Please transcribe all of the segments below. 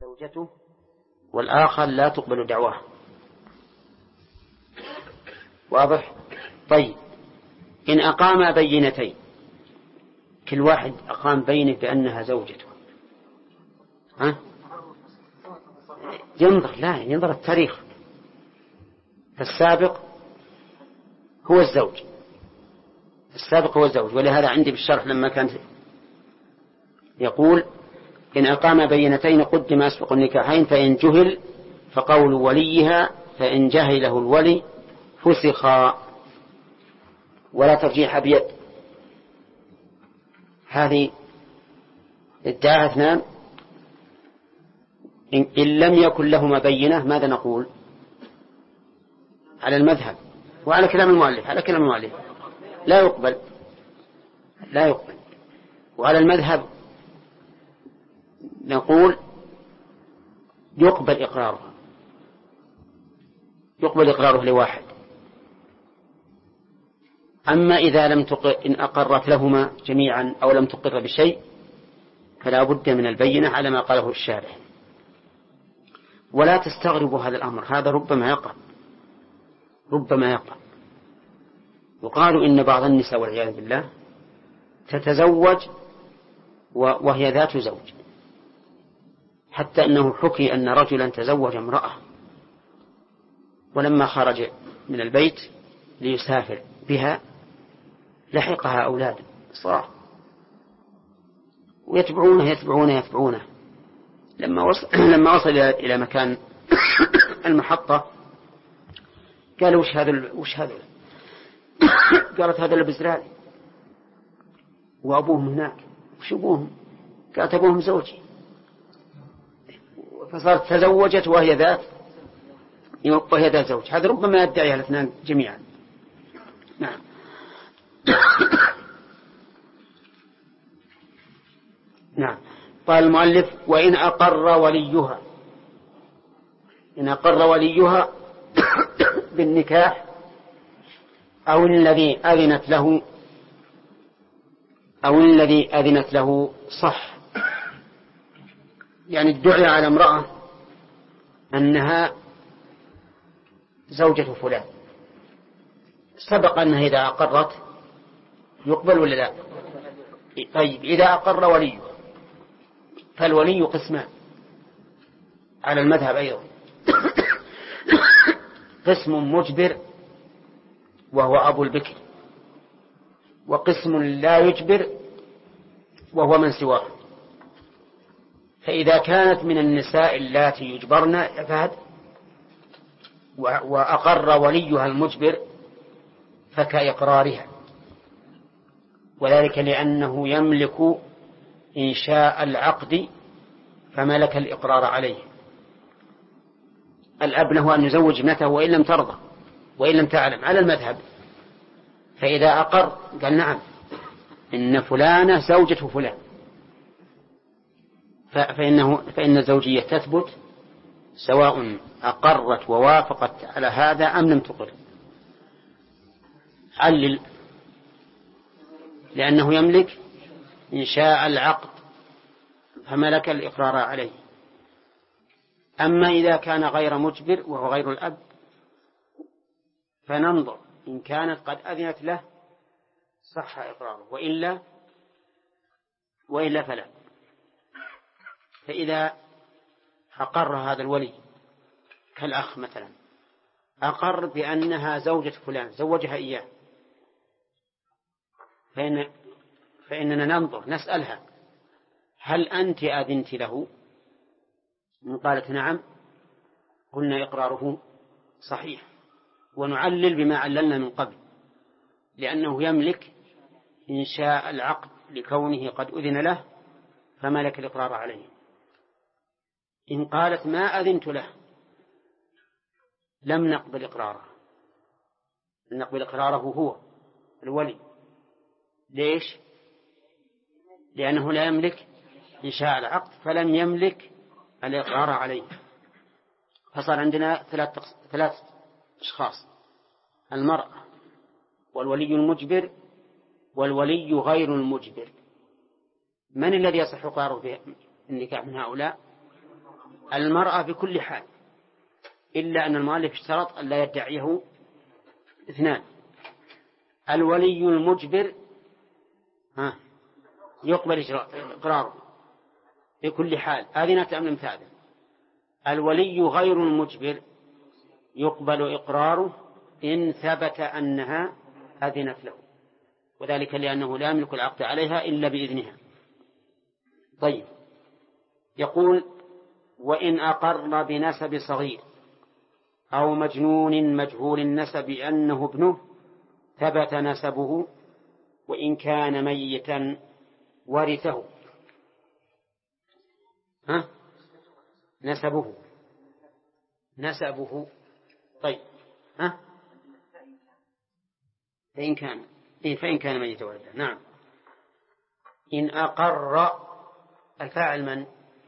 زوجته والآخر لا تقبل دعواه. واضح؟ طيب، إن أقام بينتين، كل واحد أقام بينه بأنها زوجته، ينظر التاريخ. السابق هو الزوج، ولهذا عندي بالشرح لما كان يقول إن أقام بينتين قدم أسبق النكاحين، فإن جهل فقول وليها، فإن جهله الولي فسخا ولا ترجيح بيد. هذه ادعى اثنان، إن لم يكن لهما بينة ماذا نقول؟ على المذهب وعلى كلام المؤلف لا يقبل. وعلى المذهب نقول يقبل إقراره لواحد. أما إذا إن أقرت لهما جميعا أو لم تقر بشيء فلا بد من البينة على ما قاله الشارح. ولا تستغربوا هذا الأمر، هذا ربما يقع. يقال إن بعض النساء والعياذ بالله تتزوج وهي ذات زوج، حتى أنه حكي أن رجلا تزوج امرأة ولما خرج من البيت ليسافر بها لحقها أولاد صار ويتبعونه لما وصل إلى مكان المحطة قال وش هذا قالت هذا البزرالي وأبوهم هناك، وش أبوهم؟ قالت أبوهم زوجي. فصارت تزوجت وهي ذات زوج. هذا ربما يدعيها الاثنان جميعا. نعم. نعم. قال المؤلف وإن أقر وليها بالنكاح أو الذي أذنت له صح، يعني ادعي على امرأة أنها زوجة فلان، سبق أنها إذا أقرت يقبل ولا لا؟ طيب، إذا أقر وليه فالولي قسمان على المذهب أيضا. قسم مجبر وهو أبو البكر، وقسم لا يجبر وهو من سواه. فإذا كانت من النساء اللاتي يجبرن فهد وأقر وليها المجبر فكإقرارها، وذلك لأنه يملك إنشاء العقد فملك الإقرار عليه. الأب له أن يزوج ابنته وإن لم ترضى وإن لم تعلم على المذهب. فإذا أقر قال نعم إن فلانة زوجة فلان، فإن الزوجية تثبت سواء أقرت ووافقت على هذا أم لم تقر. علل لأنه يملك إنشاء العقد فملك الإقرار عليه. أما إذا كان غير مجبر وهو غير الأب فننظر إن كانت قد أذنت له صح إقراره، وإلا فلا. فإذا أقر هذا الولي كالأخ مثلا، أقر بأنها زوجة فلان زوجها إياه، فإننا ننظر نسألها هل أنت أذنت له؟ إن قالت نعم قلنا إقراره صحيح، ونعلل بما عللنا من قبل، لأنه يملك إنشاء العقد لكونه قد أذن له فملك الإقرار عليه. إن قالت ما أذنت له لم نقبل إقراره هو الولي. ليش؟ لأنه لا يملك إنشاء العقد فلم يملك الإقرار عليه. فصار عندنا ثلاث أشخاص: المرأة والولي المجبر والولي غير المجبر. من الذي يصح إقراره بالنكاح من هؤلاء؟ المرأة بكل حال، إلا أن المؤلف اشترط أن لا يدعيه اثنان. الولي المجبر يقبل إقراره بكل حال، أذنت أم لم تأذن. الولي غير المجبر يقبل إقراره إن ثبت أنها أذنت له، وذلك لأنه لا يملك العقد عليها إلا بإذنها. طيب، يقول: وإن أقر بنسب صغير أو مجنون مجهول النسب أنه ابنه ثبت نسبه، وإن كان ميتا ورثه. نسبه. طيب، فإن كان ميتا ورثه. نعم. إن أقر، الفاعل من؟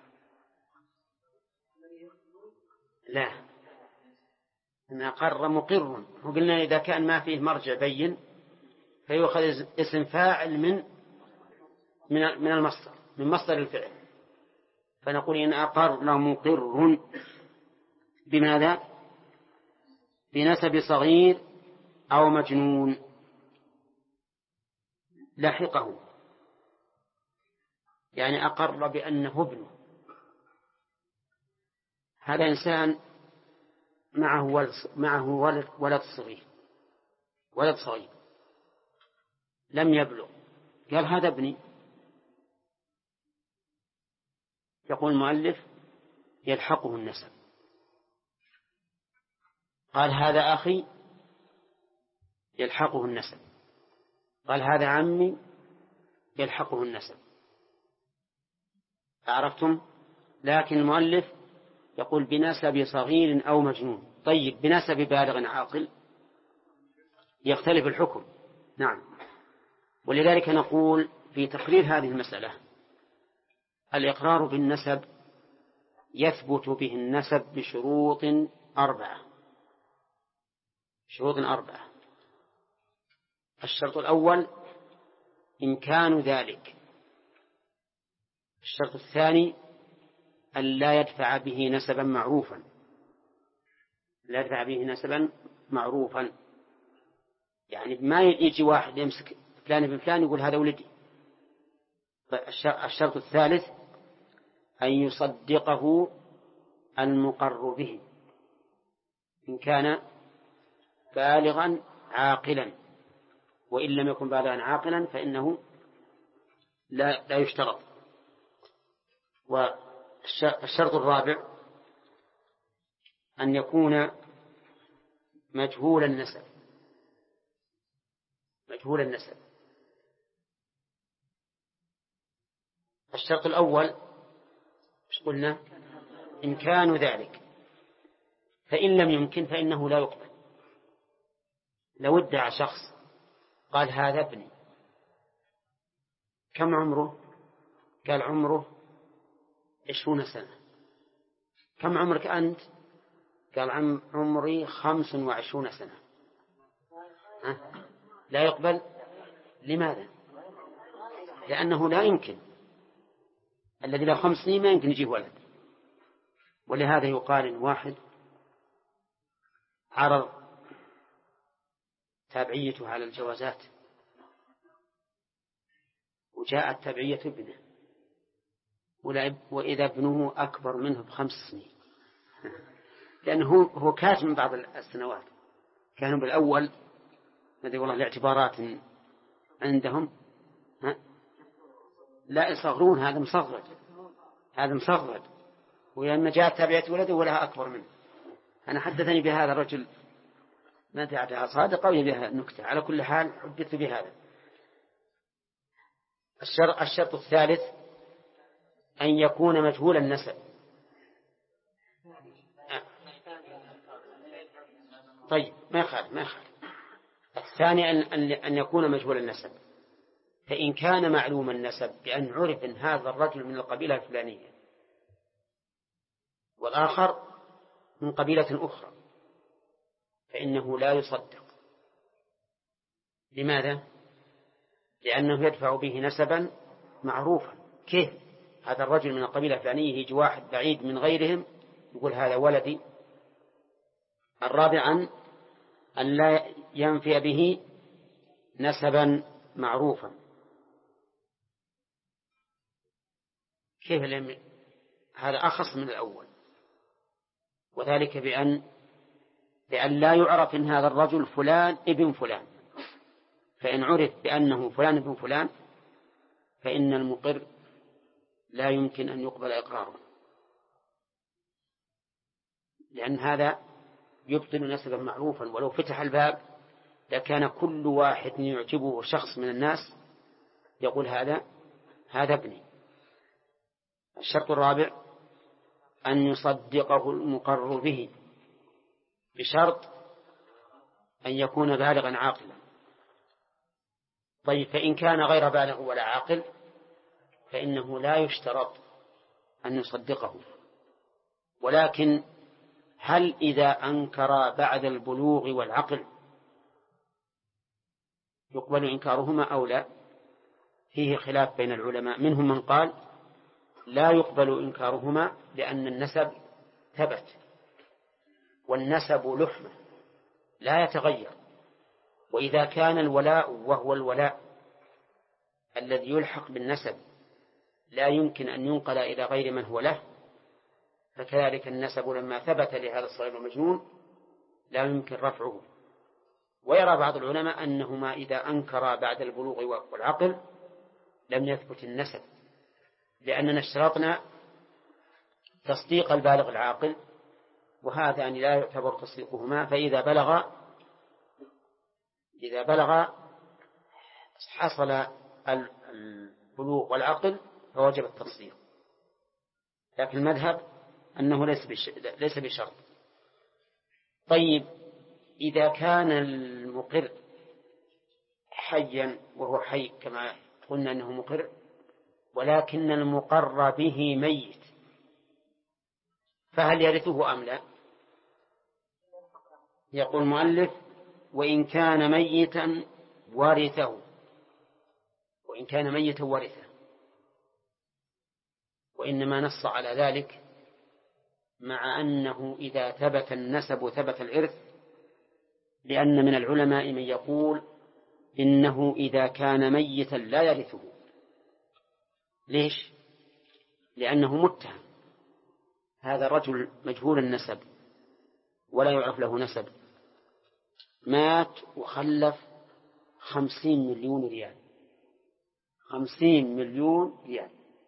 لا، إن أقر مقر، وقلنا إذا كان ما فيه مرجع بين فيؤخذ اسم فاعل من المصدر، من مصدر الفعل، فنقول إن أقر مقر بماذا؟ بنسب صغير أو مجنون لحقه، يعني أقر بأنه ابنه. هذا إنسان معه ولد صغير لم يبلغ، قال: هذا ابني. يقول المؤلف: يلحقه النسب. قال: هذا أخي، يلحقه النسب. قال: هذا عمي، يلحقه النسب. أعرفتم؟ لكن المؤلف يقول بنسب صغير أو مجنون. طيب، بنسب بالغ عاقل يختلف الحكم. نعم. ولذلك نقول في تقرير هذه المسألة: الإقرار بالنسب يثبت به النسب بشروط 4. الشرط الأول إمكان ذلك. الشرط الثاني أن لا يدفع به نسبا معروفا، يعني ما يجي واحد يمسك فلان بن فلان يقول هذا ولدي. الشرط الثالث أن يصدقه المقر به إن كان بالغا عاقلا، وإن لم يكن بالغا عاقلا فإنه لا يشترط. والشرط الرابع أن يكون مجهول النسب. الشرط الأول إيش قلنا؟ إمكان ذلك، فإن لم يمكن فإنه لا يقبل. لو ادعى شخص قال: هذا ابني، كم عمره؟ قال: عمره 20 سنة. كم عمرك أنت؟ قال: عمري 25 سنة. لا يقبل. لماذا؟ لأنه لا يمكن، الذي له 5 سنين ما يمكن يجيه ولد. ولهذا يقال إن واحد عرض تابعيته على الجوازات وجاءت تابعية ابنه، وإذا ابنه أكبر منه ب5 سنين، لأنه هو كات من بعض السنوات كانوا بالأول ندري والله الاعتبارات عندهم لا يصغرون، هذا مصغر، ولما جاءت تابعية ولده ولها أكبر منه. أنا حدثني بهذا الرجل، ما تعرفها صادق أو بها نكتة، على كل حال حدثت بهذا. الشرط الثالث أن يكون مجهول النسب. طيب، ما يخالف. الثاني أن يكون مجهول النسب، فإن كان معلوم النسب بأن عرف أن هذا الرجل من القبيلة الفلانية والآخر من قبيلة أخرى فإنه لا يصدق. لماذا؟ لأنه يدفع به نسبا معروفا. كيف هذا الرجل من القبيلة الفلانية يجي واحد بعيد من غيرهم يقول هذا ولدي. الرابع أن لا ينفي به نسبا معروفا. كيف هذا أخص من الأول، وذلك بأن لا يعرف إن هذا الرجل فلان ابن فلان، فإن عرف بأنه فلان ابن فلان فإن المقر لا يمكن أن يقبل إقراره، لأن هذا يبطل نسبا معروفا. ولو فتح الباب لكان كل واحد يعجبه شخص من الناس يقول هذا ابني. الشرط الرابع أن يصدقه المقر به بشرط أن يكون بالغا عاقلا. طيب، فإن كان غير بالغ ولا عاقل فإنه لا يشترط أن يصدقه. ولكن هل إذا أنكر بعد البلوغ والعقل يقبل إنكارهما أو لا؟ فيه خلاف بين العلماء، منهم من قال لا يقبل إنكارهما لأن النسب ثبت، والنسب لحمة لا يتغير. وإذا كان الولاء وهو الولاء الذي يلحق بالنسب لا يمكن أن ينقل إلى غير من هو له، فكذلك النسب لما ثبت لهذا الصغير المجنون لا يمكن رفعه. ويرى بعض العلماء أنهما إذا أنكر بعد البلوغ والعقل لم يثبت النسب، لأننا اشترطنا تصديق البالغ العاقل، وهذا أن لا يعتبر تصديقهما. فإذا بلغ حصل البلوغ والعقل فوجب التصديق. لكن المذهب أنه ليس بشرط. طيب، إذا كان المقر حيا وهو حي كما قلنا أنه مقر، ولكن المقر به ميت، فهل يرثه أم لا؟ يقول المؤلف وإن كان ميتا ورثه. وإن كان ميتا ورثه، وإنما نص على ذلك مع أنه إذا ثبت النسب ثبت الإرث، لأن من العلماء من يقول إنه إذا كان ميتا لا يرثه. ليش؟ لأنه متهم، هذا رجل مجهول النسب ولا يعرف له نسب، مات وخلف 50 مليون ريال. 50 مليون ريال.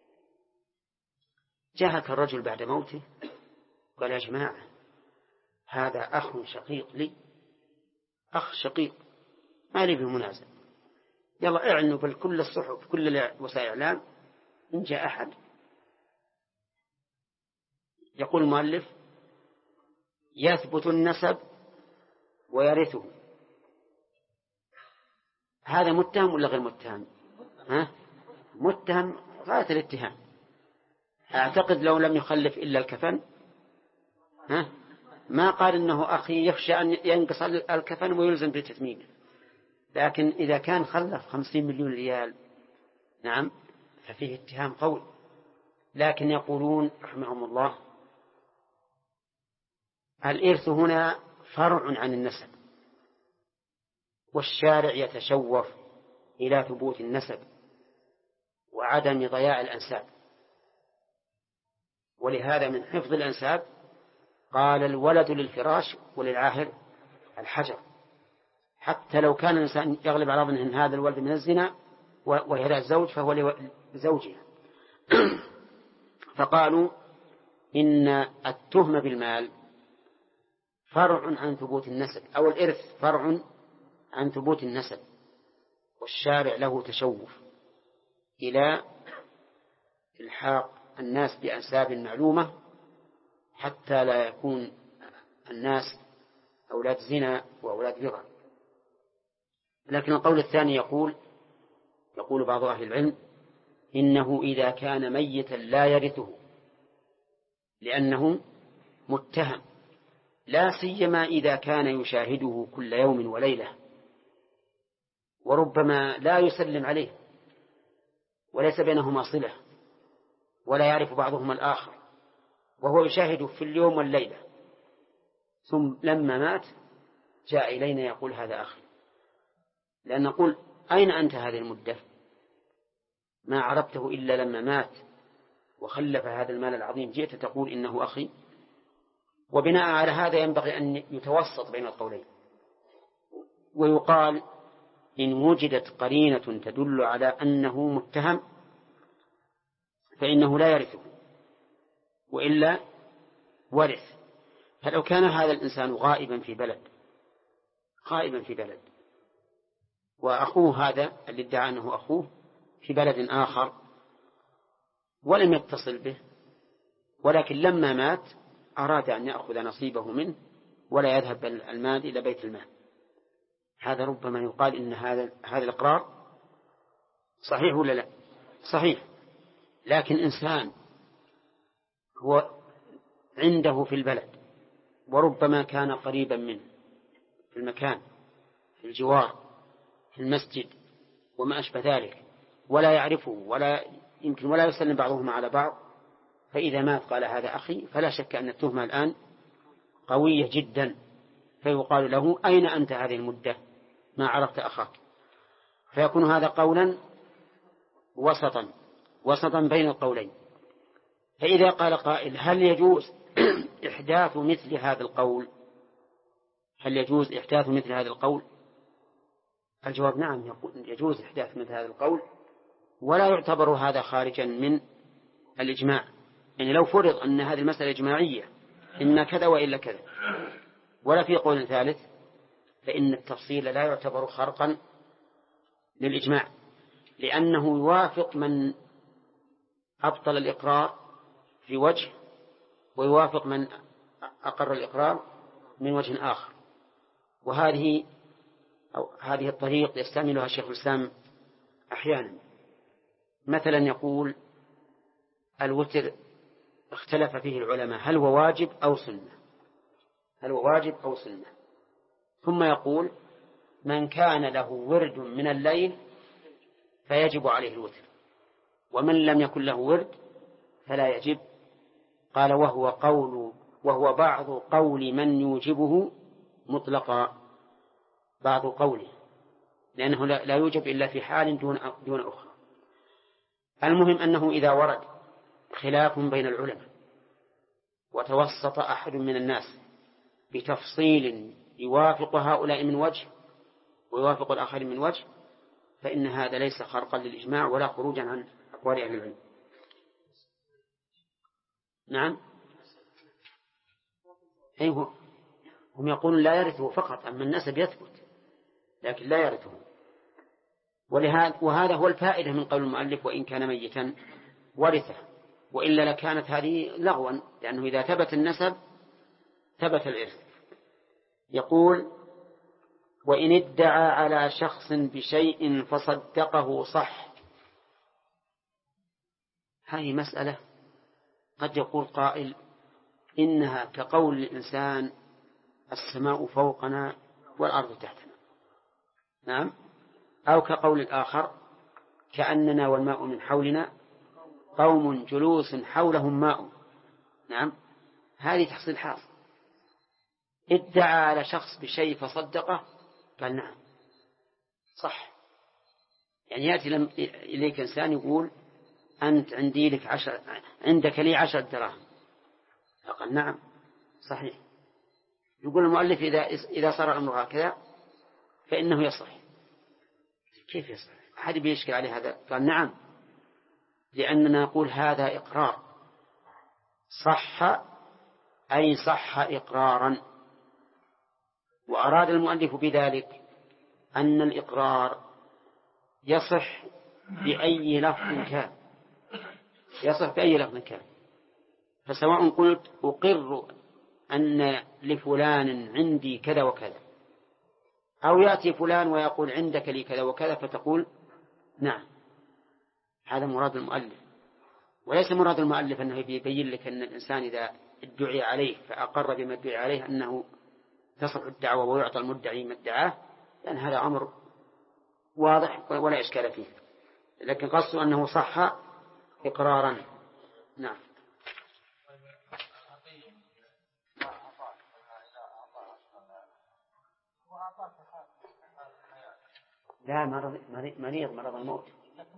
جاءك الرجل بعد موته قال يا جماعة هذا أخ شقيق لي، أخ شقيق ما لي به منازع، يلا اعلنوا بكل الصحف كل وسائل الإعلام إن جاء أحد. يقول المؤلف يثبت النسب ويرثه. هذا متهم ولا غير متهم؟ متهم غاية الاتهام. أعتقد لو لم يخلف إلا الكفن ما قال إنه أخي يخشى أن ينقص الكفن ويلزم بتتميمه. لكن إذا كان خلف 50 مليون ريال نعم ففيه اتهام قوي. لكن يقولون رحمهم الله الإرث هنا فرع عن النسب، والشارع يتشوف إلى ثبوت النسب وعدم ضياع الأنساب، ولهذا من حفظ الأنساب قال الولد للفراش وللعاهر الحجر، حتى لو كان الإنسان يغلب على ظنه أن هذا الولد من الزنا وهي لا الزوج فهو لزوجها. فقالوا إن التهمة بالمال فرع عن ثبوت النسب، أو الإرث فرع عن ثبوت النسب، والشارع له تشوف إلى إلحاق الناس بأنساب معلومة حتى لا يكون الناس أولاد زنا وأولاد بغى. لكن القول الثاني يقول بعض أهل العلم إنه إذا كان ميتا لا يرثه لأنه متهم، لا سيما إذا كان يشاهده كل يوم وليلة، وربما لا يسلم عليه وليس بينهما صلة ولا يعرف بعضهما الآخر، وهو يشاهد في اليوم والليلة، ثم لما مات جاء إلينا يقول هذا أخي، لأن نقول أين أنت هذه المدة؟ ما عرفته إلا لما مات وخلف هذا المال العظيم جئت تقول إنه أخي. وبناء على هذا ينبغي أن يتوسط بين القولين، ويقال إن وجدت قرينة تدل على أنه متهم فإنه لا يرثه، وإلا ورث. فلو كان هذا الإنسان غائبا في بلد وأخوه هذا اللي ادعى أنه أخوه في بلد آخر ولم يتصل به، ولكن لما مات أراد أن يأخذ نصيبه منه ولا يذهب المال إلى بيت المال، هذا ربما يقال إن هذا الإقرار صحيح ولا لا؟ صحيح. لكن إنسان هو عنده في البلد وربما كان قريبا منه في المكان، في الجوار، في المسجد وما أشبه ذلك، ولا يعرفه ولا يمكن ولا يسلم بعضهم على بعض، فإذا مات قال هذا أخي، فلا شك أن التهمة الآن قوية جدا، فيقال له أين أنت هذه المدة ما عرفت أخاك؟ فيكون هذا قولا وسطا بين القولين. فإذا قال قائل هل يجوز إحداث مثل هذا القول؟ هل يجوز إحداث مثل هذا القول؟ الجواب نعم، يجوز إحداث مثل هذا القول، ولا يعتبر هذا خارجا من الإجماع. يعني لو فرض أن هذه المسألة إجماعية إن كذا وإلا كذا ولا في قول ثالث، فإن التفصيل لا يعتبر خرقا للإجماع، لأنه يوافق من أبطل الإقرار في وجه ويوافق من أقر الإقرار من وجه آخر. هذه الطريق يستعملها شيخ الإسلام أحيانا. مثلا يقول الوتر اختلف فيه العلماء هل هو واجب أو سنة، ثم يقول من كان له ورد من الليل فيجب عليه الوتر، ومن لم يكن له ورد فلا يجب. قال وهو بعض قول من يوجبه مطلقا، بعض قوله، لأنه لا يوجب إلا في حال دون أخرى. المهم أنه إذا ورد خلاف بين العلماء وتوسط أحد من الناس بتفصيل يوافق هؤلاء من وجه ويوافق الآخر من وجه، فإن هذا ليس خرقا للإجماع ولا خروجا عن أقوال أهل العلم. نعم، أيوه، هم يقولون لا يرثه فقط، أما النسب يثبت لكن لا يرثه. وهذا هو الفائدة من قول المؤلف وإن كان ميتا ورثه، وإلا لكانت هذه لغوا، لأنه إذا ثبت النسب ثبت الإرث. يقول وإن ادعى على شخص بشيء فصدقه صح. هذه مسألة قد يقول قائل إنها كقول الإنسان السماء فوقنا والأرض تحتنا، نعم، أو كقول الآخر كأننا والماء من حولنا قوم جلوس حولهم ماء، نعم، هذه تحصيل حاصل. ادعى على شخص بشيء فصدقه، قال نعم صح. يعني يأتي إليك إنسان يقول أنت عندك لي 10 دراهم، فقال نعم صحيح. يقول المؤلف إذا صار الأمر هكذا فإنه يصح. كيف يصح؟ أحد بيشكل عليه هذا؟ قال نعم، لأننا نقول هذا إقرار صح، أي صح إقرارا. وأراد المؤلف بذلك أن الإقرار يصح بأي لفظ كان، فسواء قلت أقر أن لفلان عندي كذا وكذا، أو يأتي فلان ويقول عندك لي كذا وكذا فتقول نعم، هذا مراد المؤلف. وليس مراد المؤلف أنه يبين لك أن الإنسان إذا ادعي عليه فأقر بما ادعي عليه أنه تصح الدعوة ويعطى المدعي ما ادعاه، لأن هذا أمر واضح ولا إشكال فيه، لكن قصده أنه صح إقرارا. نعم. لا، مريض مرض الموت.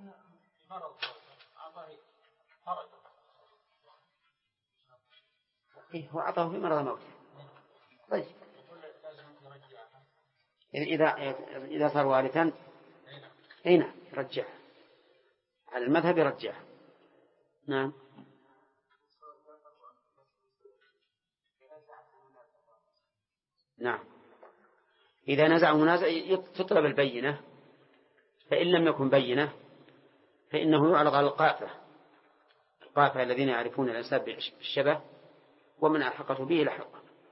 إيه، هو أعطاه في مرض الموت. طيب إذا صار وارثا هنا رجع على المذهب، يرجع. نعم. نعم، إذا نزع منازع تطلب البينة، فإن لم يكن بينة فإنه يعرض على القافة الذين يعرفون الأنساب بالشبه، ومن ألحقته به لحق.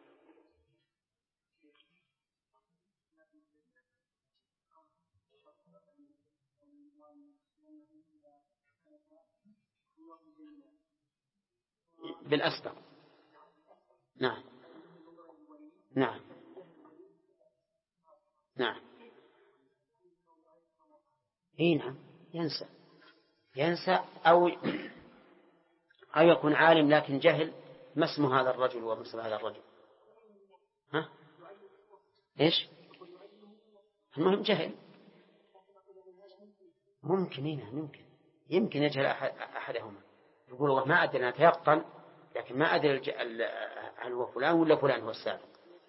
بالأسبق. نعم. نعم. نعم. إيه نعم، ينسى أو يكون عالم لكن جهل ما اسم هذا الرجل وما اسم هذا الرجل. ها؟ إيش؟ المهم جهل. ممكن يمكن يجهل أحدهما، يقول والله ما أدري، أنا أتيقن لكن ما أدري هل هو فلان ولا فلان هو السابق.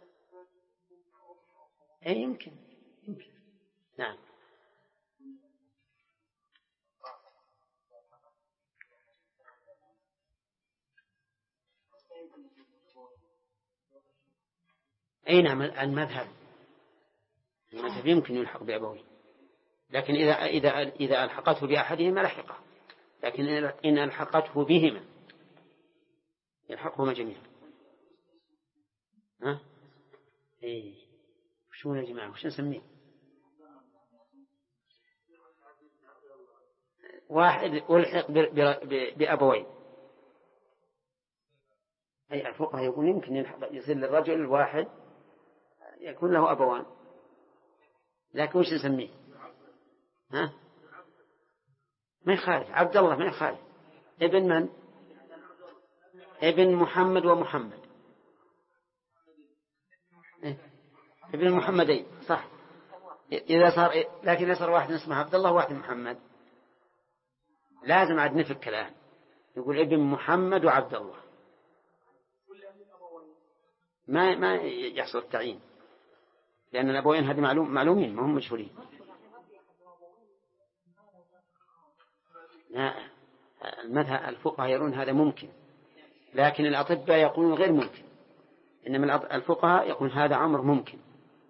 أي يمكن. نعم. أي نعم، المذهب يمكن يلحق بأبويه، لكن إذا ألحقته بأحدهما لحقه، لكن إن ألحقته بهما يلحقهما جميعا. ها؟ إيه، شو يا جماعة، وش نسميه؟ واحد ألحق بأبوين. أي الفقهاء يقول يمكن يصير للرجل الواحد يكون له أبوان، لكن وش نسميه؟ ها؟ ما يخالف عبد الله، ما يخالف. ابن من؟ ابن محمد ومحمد. إيه؟ ابن محمدين، صح. لكن إذا صار واحد اسمه عبد الله وواحد محمد لازم عاد نفك الآن، يقول ابن محمد وعبد الله، ما يحصل التعيين، لأن الأبوين هذه معلومين ما هم مشهورين. لا، المذهب الفقهاء يرون هذا ممكن، لكن الأطباء يقولون غير ممكن، إنما الفقهاء يقولون هذا أمر ممكن.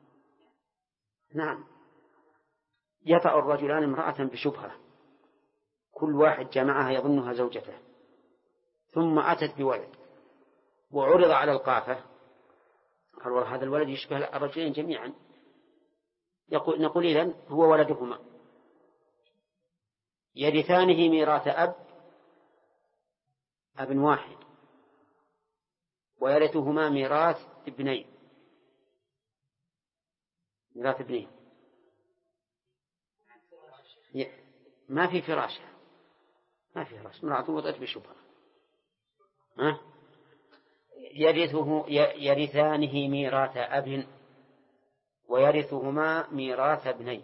نعم. يطأ الرجلان امرأة بشبهة، كل واحد جمعها يظنها زوجته، ثم أتت بولد وعرض على القافة، قال والله هذا الولد يشبه الرجلين جميعا، نقول إذن هو ولدهما، يرثانه ميراث أب واحد، ويرثهما ميراث ابنين. ما في فراش، امرأة وطأت بشبهة. يرثانه ميراث أب ويرثهما ميراث ابنين.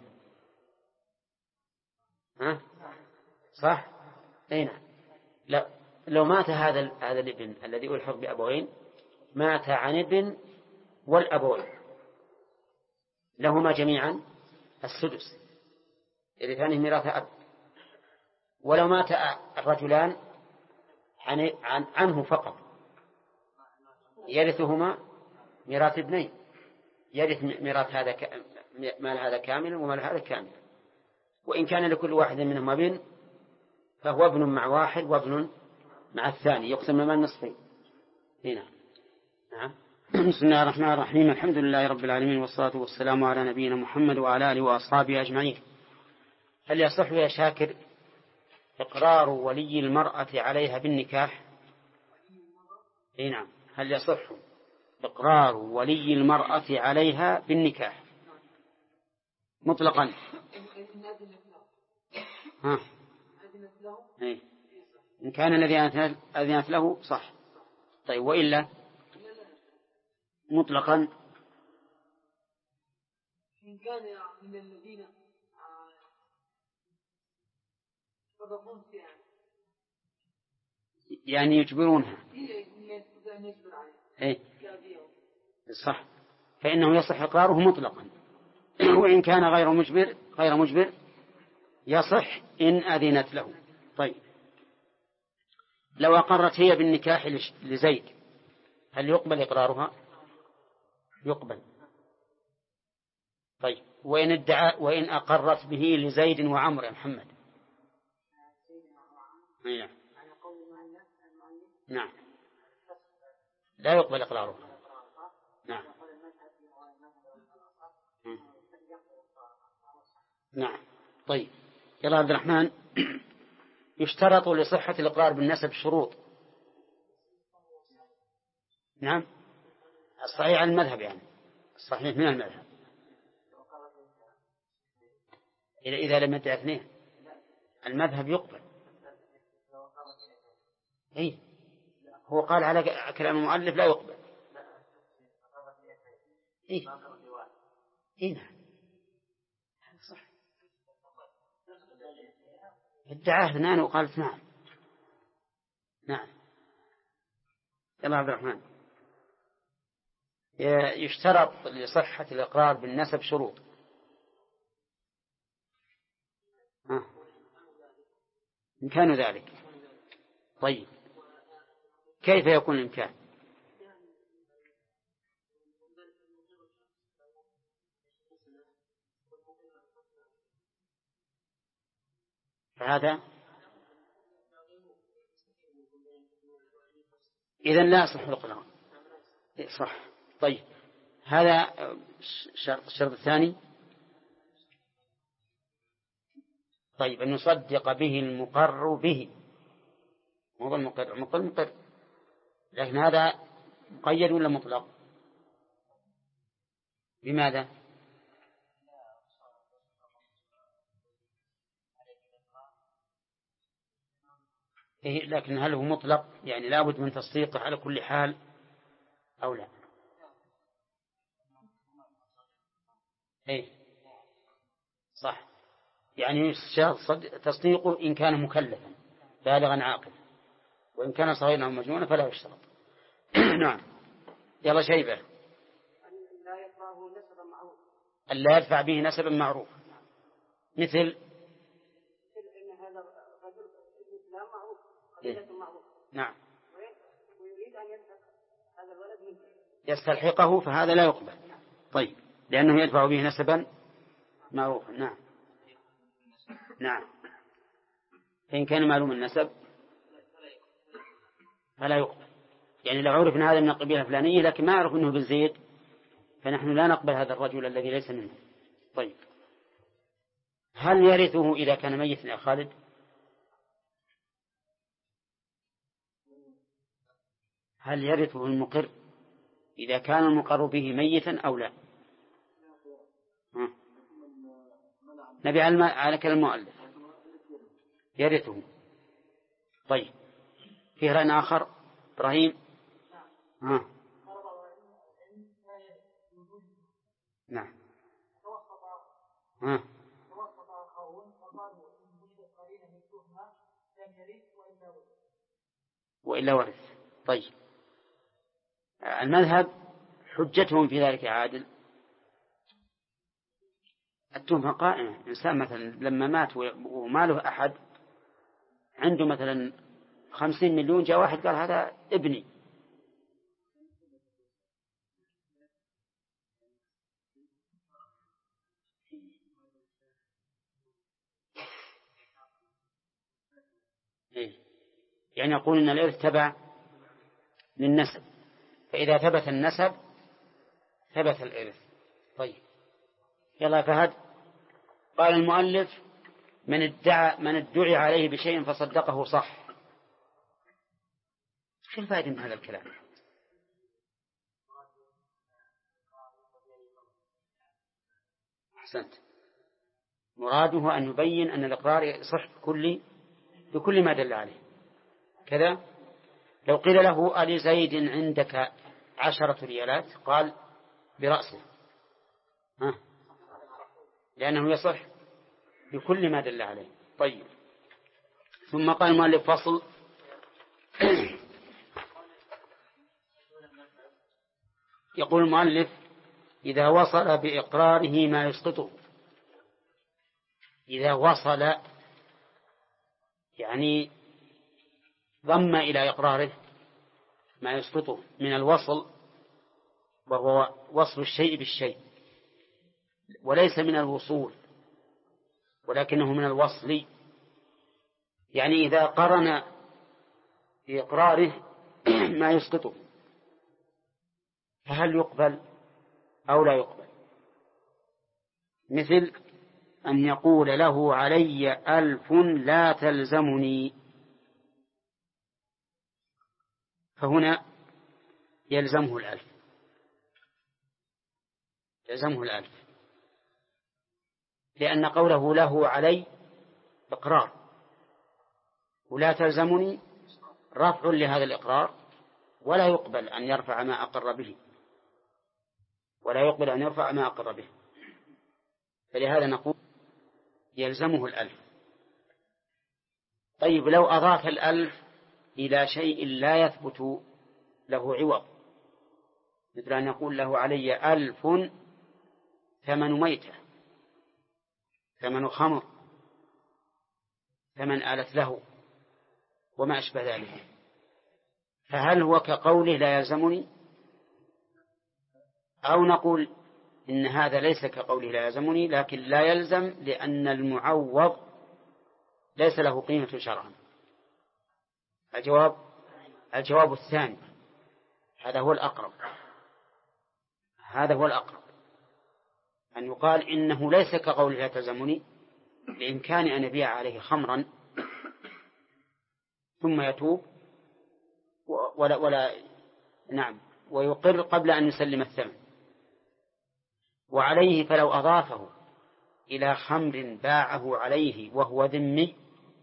صح. أين لا، لو مات هذا الابن الذي ألحق بأبوين، مات عن ابن والأبوين لهما جميعا السدس، يرثانه ميراث أب. ولو مات الرجلان عنه فقط، يرثهما ميراث ابنين، يرث ميراث هذا مال هذا كامل ومال هذا كامل، وإن كان لكل واحد منهما ابن فهو ابن مع واحد وابن مع الثاني، يقسم المال نصفين. هنا. نعم. بسم الله الرحمن الرحيم، الحمد لله رب العالمين، والصلاة والسلام على نبينا محمد وعلى آله وأصحابه أجمعين. هل يصح يا شاكر إقرار ولي المرأة عليها بالنكاح؟ نعم. هل يصح إقرار ولي المرأة عليها بالنكاح مطلقا؟ إن كان الذي أذنت له صح. طيب، وإلا مطلقا إن كان من الذين سبقون فيها يعني يجبرونها إيه؟ صح، فإنه يصح إقراره مطلقا وإن كان غير مجبر يصح إن أذنت له. طيب لو أقرت هي بالنكاح لزيد هل يقبل إقرارها؟ يقبل. طيب وإن أقرت به لزيد وعمر يا محمد؟ نعم. نعم لا يقبل إقرارها. نعم. نعم. طيب يلا عبد الرحمن، يشترط لصحة الإقرار بالنسب شروط. نعم الصحيح عن المذهب، يعني الصحيح من المذهب إذا لم يدع اثنين المذهب يقبل. إيه هو قال على كلام المؤلف لا يقبل. إيه نعم صح، ادعاه اثنان وقالت نعم. نعم يلا عبد الرحمن، يشترط لصحة الإقرار بالنسب شروط. إمكان ذلك. طيب كيف يكون الإمكان؟ فهذا إذن لا يصح الإقرار. صح. طيب هذا الشرط الثاني. طيب أن يصدق به المقر به، مو المقر لكن هذا مقيد ولا مطلق؟ بماذا؟ إيه لكن هل هو مطلق يعني لابد من تصديقه على كل حال أو لا؟ إيه صح، يعني تصديقه إن كان مكلفا بالغا عاقلا، وإن كان صغيرا أو مجنونا فلا يشترط. نعم يلا شيبة. ألا يدفع به نسبا معروف مثل نعم يستلحقه فهذا لا يقبل. طيب لأنه يدفع به نسبا معروفا. نعم. نعم فإن كان معلوم النسب فلا يقبل، يعني لو عرف هذا من القبيلة الفلانية لكن ما يعرف أنه بالزيد فنحن لا نقبل هذا الرجل الذي ليس منه. طيب هل يرثه إذا كان ميتا يا خالد؟ هل يرثه المقر إذا كان المقر به ميتا أو لا؟ نبي على كلام المؤلف يرثه. طيب فيه رأي آخر إبراهيم؟ نعم. وإلا ورث. طيب المذهب حجتهم في ذلك عادل. التهمة قائمة. إنسان مثلا لما مات وما له أحد عنده مثلا 50 مليون، جاء واحد قال هذا ابني، يعني يقول إن الإرث تبع للنسب، فإذا ثبت النسب ثبت الإرث. طيب يلا فهد. قال المؤلف من ادعي عليه بشيء فصدقه صح. شو الفائدة من هذا الكلام؟ أحسنت، مراده أن يبين أن الإقرار يصح بكل ما دل عليه. كذا لو قيل له ألي زيد عندك 10 ريالات قال برأسه لأنه يصح بكل ما دل عليه. طيب، ثم قال المؤلف فصل. يقول المؤلف إذا وصل بإقراره ما يسقطه. إذا وصل يعني ضم إلى إقراره ما يسقطه من الوصل، وهو وصل الشيء بالشيء، وليس من الوصول ولكنه من الوصل. يعني إذا قرن بإقراره ما يسقطه فهل يقبل أو لا يقبل؟ مثل أن يقول له علي 1000 لا تلزمني، فهنا يلزمه 1000، يلزمه 1000، لأن قوله له علي إقرار، ولا تلزمني رفع لهذا الإقرار، ولا يقبل أن يرفع ما أقر به، ولا يقبل أن يرفع ما أقر به، فلهذا نقول يلزمه 1000. طيب، لو أضاف 1000 إلى شيء لا يثبت له عوض، مثل أن يقول له علي 1000 ثمن ميتة، ثمن خمر، ثمن آلت له، وما أشبه ذلك، فهل هو كقوله لا يلزمني؟ أو نقول إن هذا ليس كقوله لا يلزمني، لكن لا يلزم لأن المعوض ليس له قيمة شرعا؟ الجواب الثاني، هذا هو الأقرب، هذا هو الأقرب، أن يقال إنه ليس كقوله لا تلزمني، بإمكان أن يبيع عليه خمرا ثم يتوب نعم، ويقر قبل أن يسلم الثمن. وعليه فلو أضافه إلى خمر باعه عليه وهو ذمي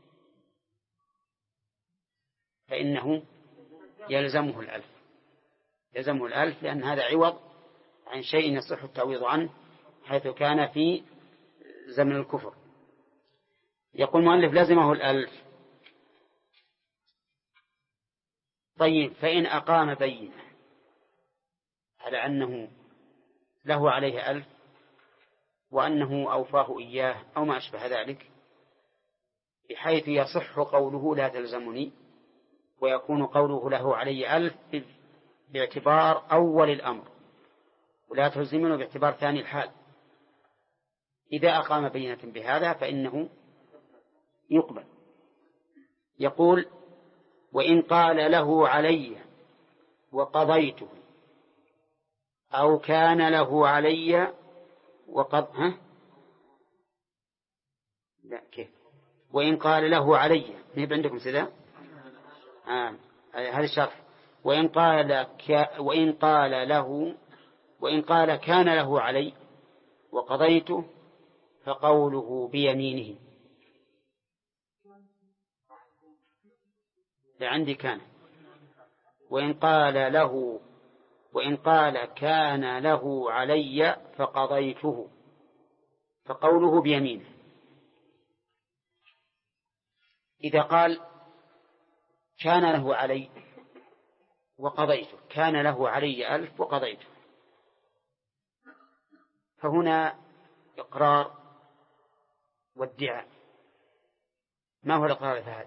فإنه يلزمه 1000، يلزمه 1000، لأن هذا عوض عن شيء يصح التعويض عنه حيث كان في زمن الكفر. يقول المؤلف لزمه 1000. طيب، فإن أقام بينة على أنه له عليه 1000 وأنه أوفاه إياه أو ما أشبه ذلك، بحيث يصح قوله لا تلزمني، ويكون قوله له علي 1000 باعتبار أول الأمر، ولا تلزمنه باعتبار ثاني الحال. إذا أقام بينة بهذا فإنه يقبل. يقول وإن قال له علي وقضيته، أو كان له علي لا، كيف؟ وإن قال له علي، نهب عندكم سذا هذا الشرح. وإن قال كان له علي وقضيته فقوله بيمينه. عندي كان. وإن قال كان له علي فقضيته فقوله بيمينه. إذا قال كان له علي وقضيته، كان له علي 1000 وقضيته، فهنا إقرار وادعاء. ما هو الإقرار فهذا؟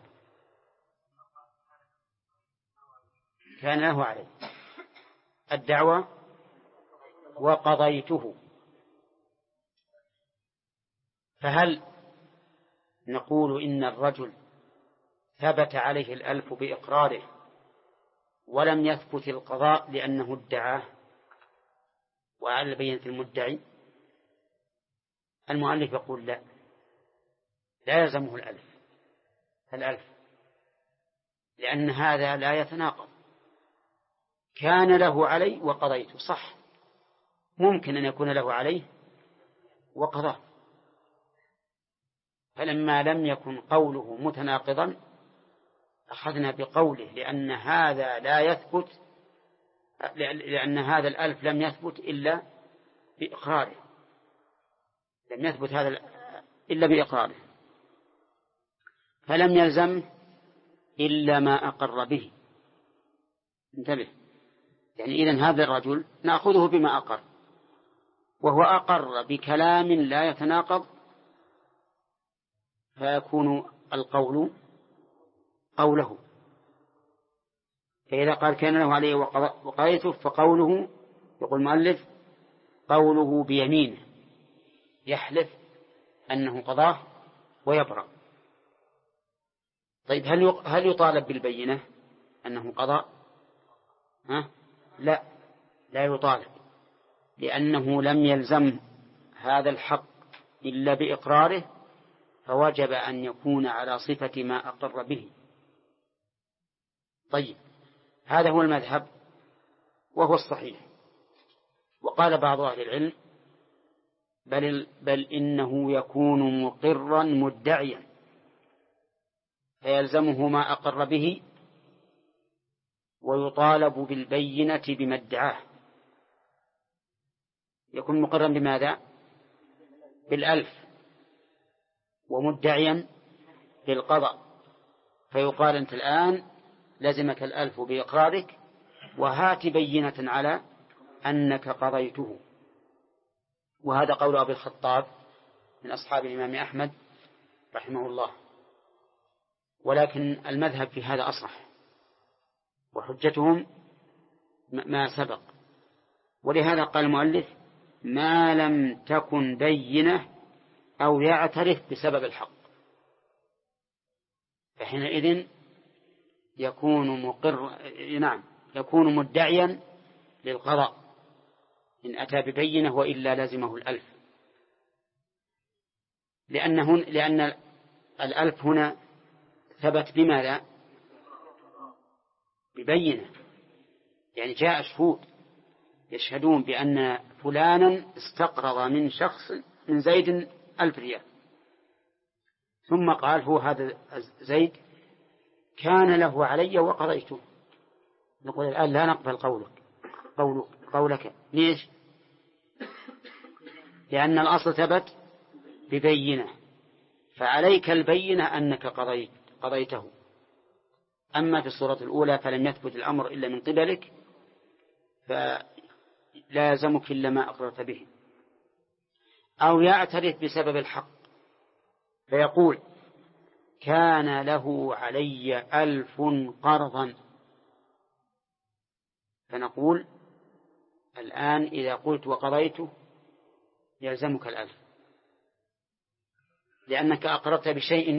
كان له علي، الدعوة وقضيته. فهل نقول إن الرجل ثبت عليه 1000 بإقراره ولم يثبت القضاء لأنه ادعاه وعلى بينة المدعي؟ المؤلف يقول لا يلزمه 1000، لأن هذا لا يتناقض. كان له علي وقضيته، صح، ممكن أن يكون له عليه وقضاه، فلما لم يكن قوله متناقضا أخذنا بقوله، لأن هذا لا يثبت، لأن هذا 1000 لم يثبت إلا بإقراره. لم يثبت هذا إلا بإقراره، فلم يلزمه إلا ما أقر به. انتبه، يعني إذن هذا الرجل نأخذه بما أقر، وهو أقر بكلام لا يتناقض، فيكون القول قوله. فإذا قال كان له عليه وقضيته، فقوله، يقول المؤلف، قوله بيمينه، يحلف أنه قضاه ويبرأ. طيب هل يطالب بالبينة أنه قضى؟ لا يطالب، لأنه لم يلزم هذا الحق إلا بإقراره، فوجب أن يكون على صفة ما أقر به. طيب، هذا هو المذهب وهو الصحيح. وقال بعض أهل العلم بل إنه يكون مقرا مدعيا، فيلزمه ما أقر به، ويطالب بالبينة بما ادعاه. يكون مقرا بماذا؟ بالألف، ومدعيا بالقضاء. فيقال أنت الآن لزمك الألف بإقرارك، وهات بينة على أنك قضيته. وهذا قول أبي الخطاب من أصحاب الإمام أحمد رحمه الله. ولكن المذهب في هذا أصح، وحجتهم ما سبق. ولهذا قال المؤلف ما لم تكن بينة أو يعترف بسبب الحق، فحينئذ يكون مدعيا للقضاء إن أتى ببينة، وإلا لازمه الألف، لأن الألف هنا ثبت بماذا؟ ببينة. يعني جاء شهود يشهدون بأن فلانا استقرض من شخص من زيد 1000 ريال، ثم قال هو هذا زيد كان له علي وقضيته. نقول الآن لا نقبل قولك. ليش؟ لأن الأصل ثبت ببينة، فعليك البينة أنك قضيته. أما في الصورة الأولى فلم يثبت الأمر إلا من قبلك، فلازمك إلا ما أقررت به. أو يعترف بسبب الحق، فيقول كان له علي 1000 قرضا، فنقول الآن إذا قلت وقضيته يلزمك 1000، لأنك أقررت بشيء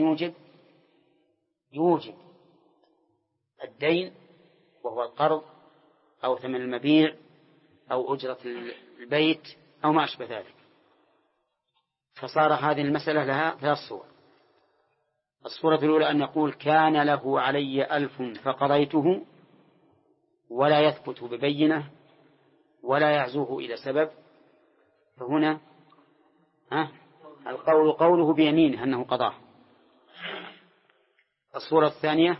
يوجب الدين، وهو القرض أو ثمن المبيع أو أجرة البيت أو ما أشبه ذلك. فصار هذه المسألة لها 3 صور. الصورة الأولى أن يقول كان له علي 1000 فقضيته، ولا يثبت ببينة ولا يعزوه إلى سبب، فهنا القول قوله بيمينه أنه قضاه. الصورة الثانية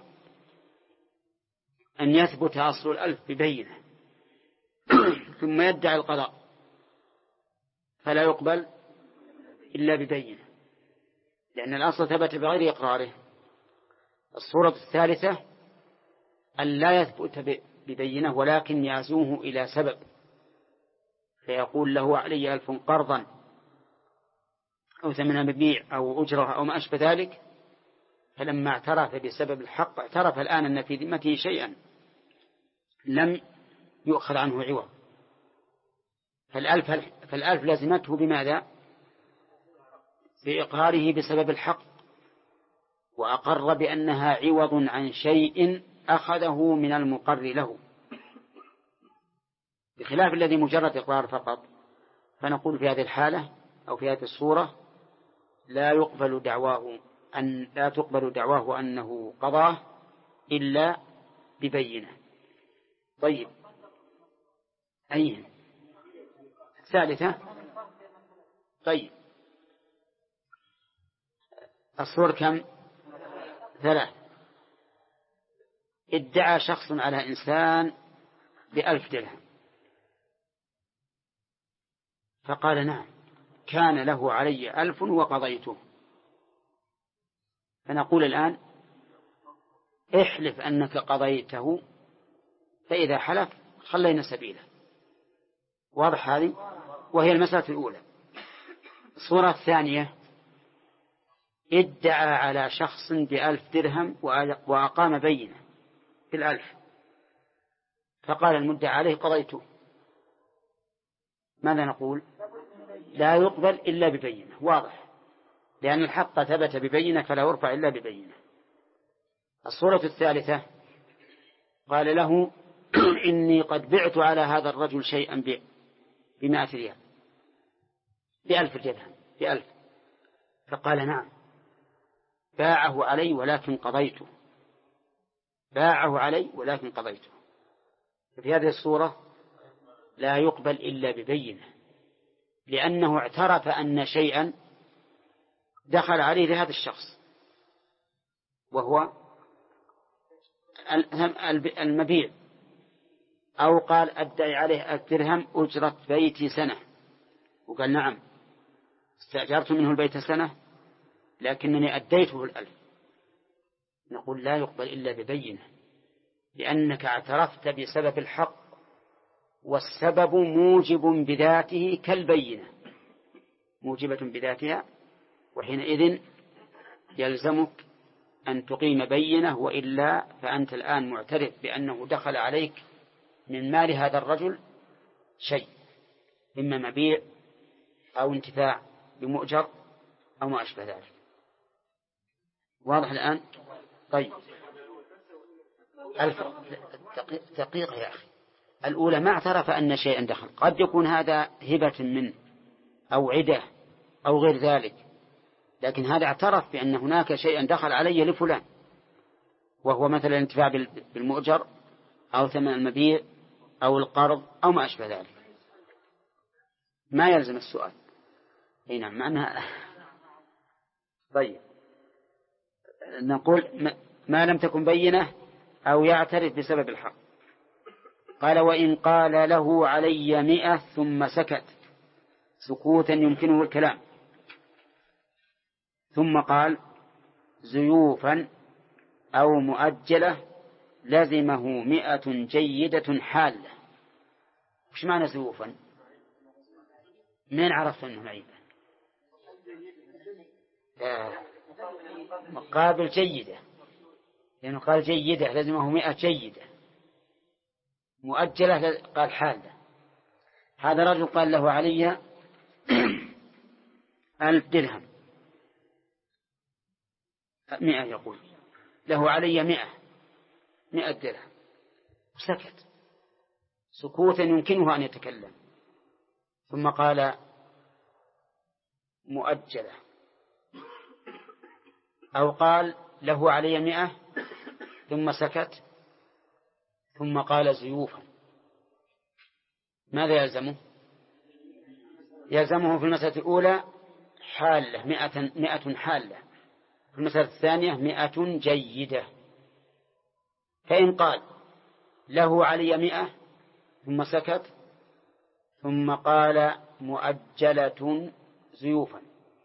أن يثبت أصل 1000 ببينة ثم يدعي القضاء، فلا يقبل إلا ببينة، لأن الأصل ثبت بغير إقراره. الصورة الثالثة أن لا يثبت ببينة ولكن يعزوه إلى سبب، فيقول له علي 1000 قرضا أو ثمن مبيع أو أجرة أو ما أشبه ذلك، فلما اعترف بسبب الحق اعترف الآن أن في ذمته شيئا لم يؤخذ عنه عوض. فالألف لازمته بماذا؟ بإقراره بسبب الحق، وأقر بأنها عوض عن شيء أخذه من المقر له، بخلاف الذي مجرد إقرار فقط. فنقول في هذه الحالة أو في هذه الصورة لا تقبل دعواه أنه قضاه إلا ببينة. طيب، أين الثالثة؟ طيب، الصور كم؟ 3. ادعى شخص على إنسان ب1000 درهم، فقال نعم كان له علي 1000 وقضيته، فنقول الآن احلف أنك قضيته، فإذا حلف خلينا سبيله. واضح هذه؟ وهي المسألة الأولى. الصورة الثانية: ادعى على شخص ب1000 درهم وأقام بينة في 1000، فقال المدعى عليه قضيته، ماذا نقول؟ لا يقبل إلا ببينة. واضح، لأن الحق ثبت ببينة فلا يرفع إلا ببينة. الصورة الثالثة: قال له إني قد بعت على هذا الرجل شيئا ب100 ريال، ب1000 درهم، ب1000، فقال نعم باعه علي ولكن قضيته، باعه علي ولكن قضيته. في هذه الصورة لا يقبل إلا ببينة، لأنه اعترف أن شيئا دخل عليه لهذا الشخص، وهو المبيع، أو قال أدعي عليه الدرهم أجرة بيتي سنة، وقال نعم استأجرت منه البيت سنة لكنني أديته 1000، نقول لا يقبل إلا ببينة، لأنك اعترفت بسبب الحق، والسبب موجب بذاته كالبينة، موجبة بذاتها، وحينئذ يلزمك أن تقيم بينة، وإلا فأنت الآن معترف بأنه دخل عليك من مال هذا الرجل شيء، إما مبيع أو انتفاع بمؤجر أو ما أشبه ذلك. واضح الآن؟ طيب، دقيقة يا أخي. الأولى ما اعترف أن شيئا دخل، قد يكون هذا هبة منه أو عدة أو غير ذلك، لكن هذا اعترف بأن هناك شيئا دخل علي لفلان، وهو مثلا الانتفاع بالمؤجر أو ثمن المبيع أو القرض أو ما أشبه ذلك. ما يلزم السؤال. أي نعم، معناها. طيب، نقول ما لم تكن بينة أو يعترف بسبب الحق. قال: وإن قال له علي 100 ثم سكت سكوتا يمكنه الكلام، ثم قال زيوفا أو مؤجلة لزمه 100 جيدة حالة. وش معنى زيوفا؟ من عرفت أنه معيبة؟ مقابل جيدة، لأنه قال جيدة لزمه 100 جيدة، مؤجلة قال حالة. هذا رجل قال له علي 1000 درهم، 100 يقول له علي 100 درهم، سكت سكوتا يمكنه أن يتكلم، ثم قال مؤجلة، أو قال له علي 100 ثم سكت، ثم قال زيوفا. ماذا يلزمه؟ يلزمه في المسألة الأولى حالة 100 حالة، في المسألة الثانية 100 جيدة. فإن قال له علي 100 ثم سكت ثم قال مؤجلة زيوفا،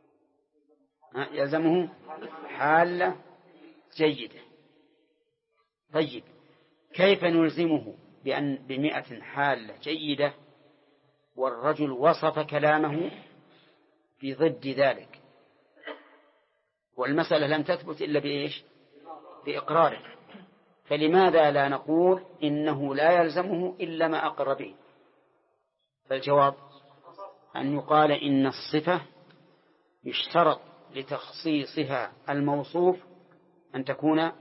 يلزمه حالة جيدة. طيب، كيف نلزمه ب100 حالة جيدة والرجل وصف كلامه بضد ذلك، والمسألة لم تثبت إلا بإيش؟ بإقراره. فلماذا لا نقول إنه لا يلزمه إلا ما أقر به؟ فالجواب أن يقال إن الصفة يشترط لتخصيصها الموصوف أن تكون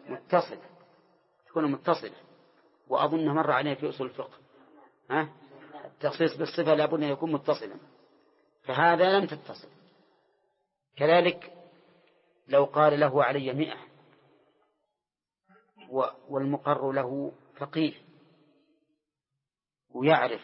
متصلة، وأظن مر عليه في أصول الفقه التخصيص بالصفة لابد أن يكون متصلا، فهذا لم تتصل. كذلك لو قال له علي 100 والمقر له فقيه ويعرف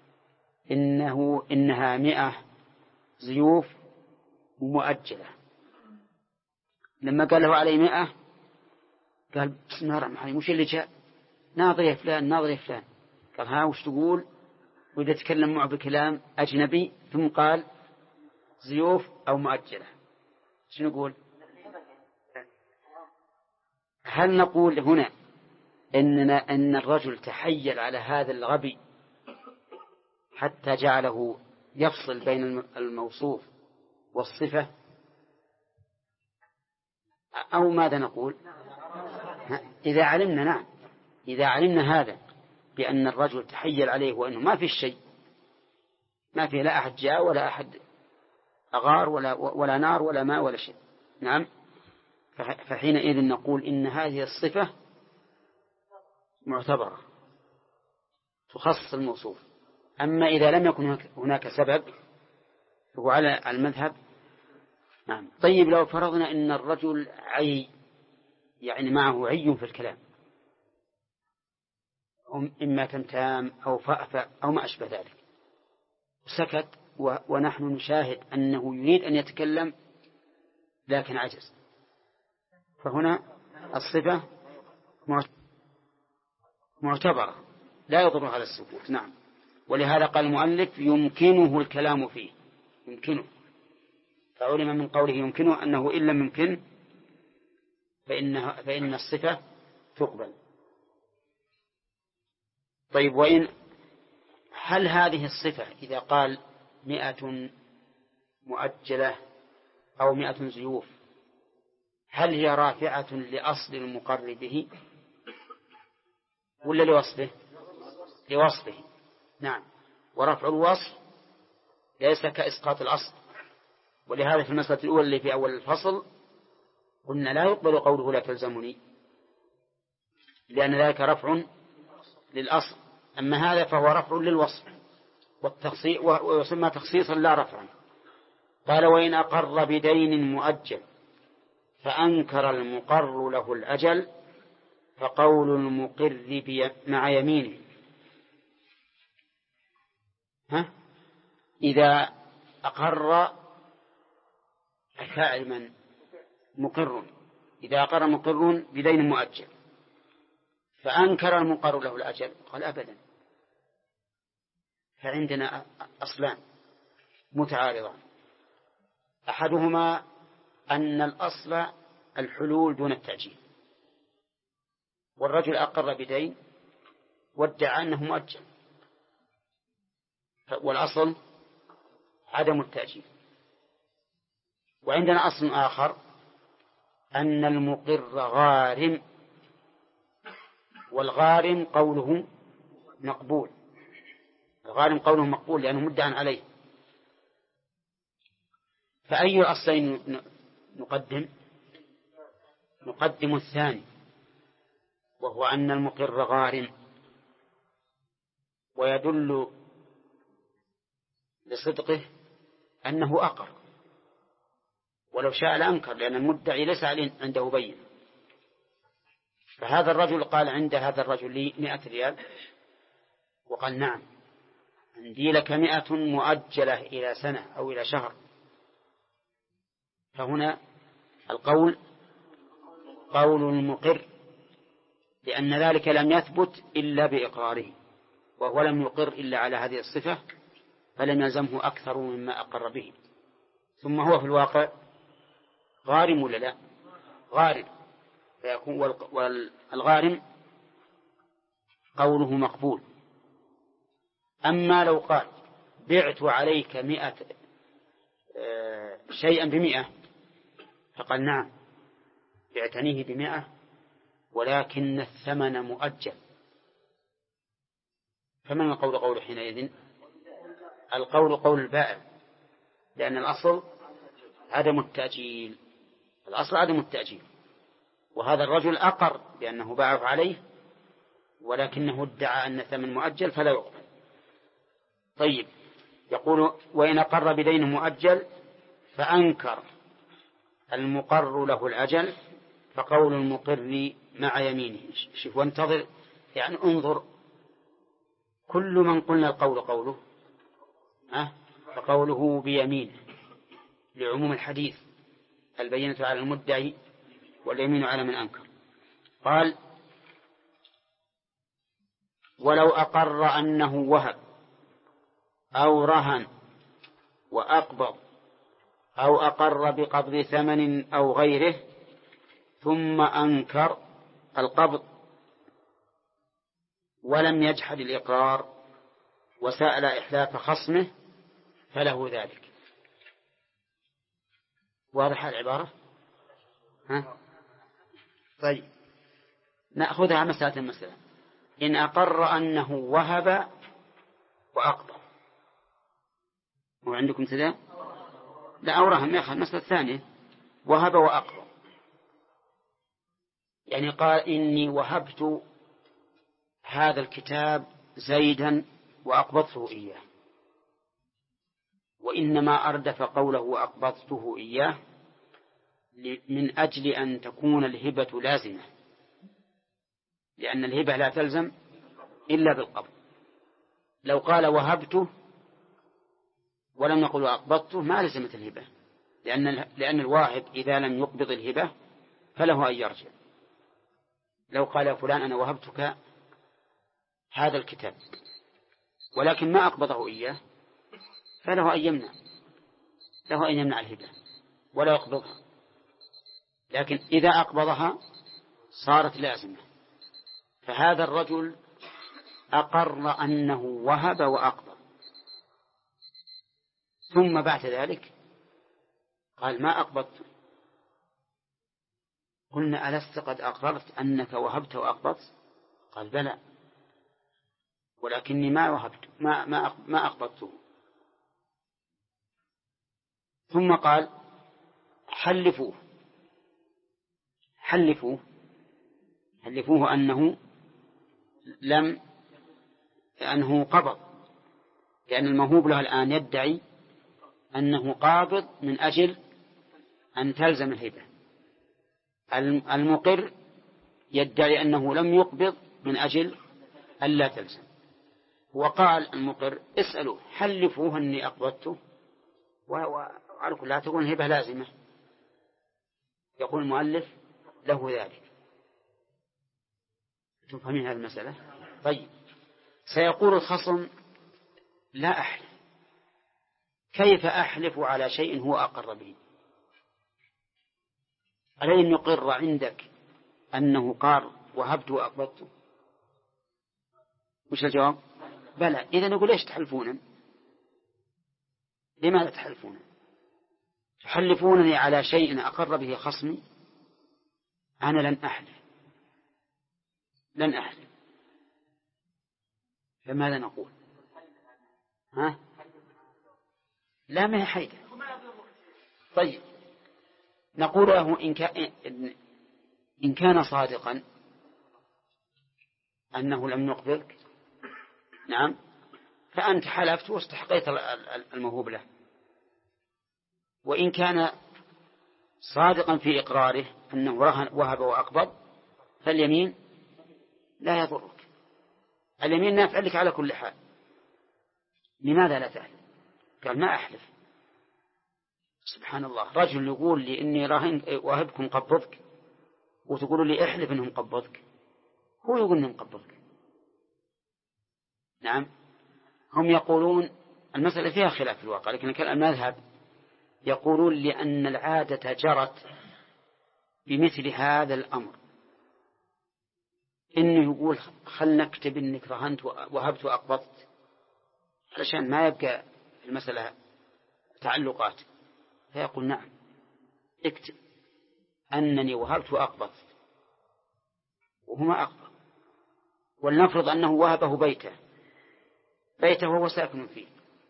إنها 100 زيوف مؤجلة، لما قال له علي 100 قال بسم الله الرحمن الرحيم، وش اللي جاء؟ ناظر يا فلان. قال ها وش تقول؟ وإذا تكلم معه بكلام أجنبي ثم قال زيوف أو مؤجلة، شنو نقول؟ هل نقول هنا إن الرجل تحيل على هذا الغبي حتى جعله يفصل بين الموصوف والصفة، أو ماذا نقول؟ إذا علمنا، نعم، إذا علمنا هذا بأن الرجل تحيل عليه وأنه ما في شيء، ما فيه لا أحد جاء ولا أحد أغار ولا نار ولا ماء ولا شيء، نعم، فحينئذ نقول إن هذه الصفة معتبرة تخصص الموصوف. أما إذا لم يكن هناك سبب فهو على المذهب. نعم. طيب لو فرضنا إن الرجل عي، يعني معه عي في الكلام، إما تمتام أو فأفأ أو ما أشبه ذلك، وسكت ونحن نشاهد أنه يريد أن يتكلم لكن عجز، فهنا الصفة معتبرة لا يضر على السكوت. نعم. ولهذا قال المؤلف يمكنه الكلام فيه، يمكنه، فعلم من قوله يمكنه أنه إن لم يمكن فإن الصفة تقبل. طيب، هل هذه الصفة إذا قال 100 مؤجلة أو 100 زيوف، هل هي رافعة لأصل المقر به ولا لوصفه؟ لوصفه. نعم. ورفع الوصف ليس كإسقاط الأصل، ولهذا في المسألة الأولى اللي في أول الفصل قلنا لا يقبل قوله لا تلزمني، لأن ذلك رفع للأصل، أما هذا فهو رفع للوصف ويسمى تخصيصا لا رفعا. قال وإن أقر بدين مؤجل فأنكر المقر له الأجل فقول المقر مع يمينه. إذا أقر الفاعل من؟ مقر. إذا أقر مقر بدين مؤجل فأنكر المقر له الأجل، قال أبدا. فعندنا أصلان متعارضان، أحدهما أن الأصل الحلول دون التأجيل، والرجل أقر بدين وادعى أنه مؤجل، والأصل عدم التأجيل. وعندنا أصل آخر أن المقر غارم، والغارم قوله مقبول، الغارم قوله مقبول لأنه مدعى عليه. فأي الأصلين نقدم الثاني، وهو أن المقر غارم، ويدل لصدقه أنه أقر، ولو شاء لأنكر لأن المدعي ليس عنده بين. فهذا الرجل قال عند هذا الرجل لي 100 ريال، وقال نعم عندي لك 100 مؤجلة إلى سنة أو إلى شهر، فهنا القول قول المقر، لأن ذلك لم يثبت إلا بإقراره، وهو لم يقر إلا على هذه الصفة، فلم يلزمه أكثر مما أقر به. ثم هو في الواقع غارم ولا لا؟ غارم، فيكون والغارم قوله مقبول. أما لو قال بعت عليك 100 شيئا ب100، فقال نعم بعتنيه ب100 ولكن الثمن مؤجل، فمن القول قول حينئذ؟ القول قول البائع، لأن الأصل عدم التأجيل، الأصل عدم التأجيل، وهذا الرجل أقر بأنه باعه عليه ولكنه ادعى أن ثمن مؤجل فلا يقبل. طيب، يقول وإن أقر بدين مؤجل فأنكر المقر له الأجل فقول المقر مع يمينه. شوف وانتظر، يعني انظر، كل من قلنا القول قوله فقوله بيمينه لعموم الحديث البينة على المدعي واليمين على من أنكر. قال ولو أقر أنه وهب أو رهن وأقبض أو أقر بقبض ثمن أو غيره ثم أنكر القبض ولم يجحد الإقرار وسأل إحلاف خصمه فله ذلك. واضح العبارة؟ ها؟ طيب نأخذها مسألة. إن أقر أنه وهب وأقبض، وعندكم كذا؟ لا أورهم يا أخي. المسألة الثانية وهب وأقبض، يعني قال إني وهبت هذا الكتاب زيدا وأقبضته إياه، وإنما أردف قوله وأقبضته إياه من أجل أن تكون الهبة لازمة، لأن الهبة لا تلزم إلا بالقبض. لو قال وهبته ولم يقل وأقبضته ما لزمت الهبة، لأن الواهب إذا لم يقبض الهبة فله أن يرجع. لو قال يا فلان أنا وهبتك هذا الكتاب ولكن ما أقبضه إياه فله أن يمنع، له أن يمنع الهبة ولا يقبضها، لكن إذا أقبضها صارت لازمة. فهذا الرجل أقر أنه وهب وأقبض، ثم بعد ذلك قال ما أقبضت. قلنا ألست قد أقررت أنك وهبت وأقبضت؟ قال بلى، ولكني ما وهبت ما أقبضته. ثم قال حلفوه أنه قبض، لأن الموهوب له الآن يدعي أنه قابض من أجل أن تلزم الهبة، المقر يدعي أنه لم يقبض من أجل ألا تلزم. وقال المقر اسألوا حلفوه أني أقبضته، وعلى كل لا تكون الهبة لازمة. يقول المؤلف له ذلك. تفهمين هذه المسألة؟ طيب سيقول الخصم لا أحلف، كيف أحلف على شيء هو أقر به؟ ألين يقر عندك أنه قال وهبت وأقبضت؟ وش الجواب؟ بلى. إذا نقول ليش تحلفون؟ لماذا تحلفون؟ تحلفونني على شيء أقر به خصمي؟ أنا لن أحلف. فماذا نقول؟ ها؟ لا ما هي حيدة. طيب نقول له إن كان صادقا أنه لم يقبلك، نعم، فأنت حلفت واستحقيت الموهوب له. وإن كان صادقا في إقراره أنه وهب وأقبض فاليمين لا يضرك، اليمين نافع لك على كل حال. لماذا لا تحلف؟ قال ما أحلف. سبحان الله، رجل يقول لي إني واهبكم قبضك وتقولوا لي احلف إنهم قبضك، هو يقول إنهم قبضك. نعم، هم يقولون المسألة فيها خلاف في الواقع، لكن المذهب يقولون لأن العادة جرت بمثل هذا الأمر، إنه يقول خل نكتب إنك رهنت وهبت وأقبضت علشان ما يبقى المسألة تعلقات، فيقول نعم اكتب أنني وهبت وأقبضت وهما أقبض. ولنفرض أنه وهبه بيته وهو ساكن فيه،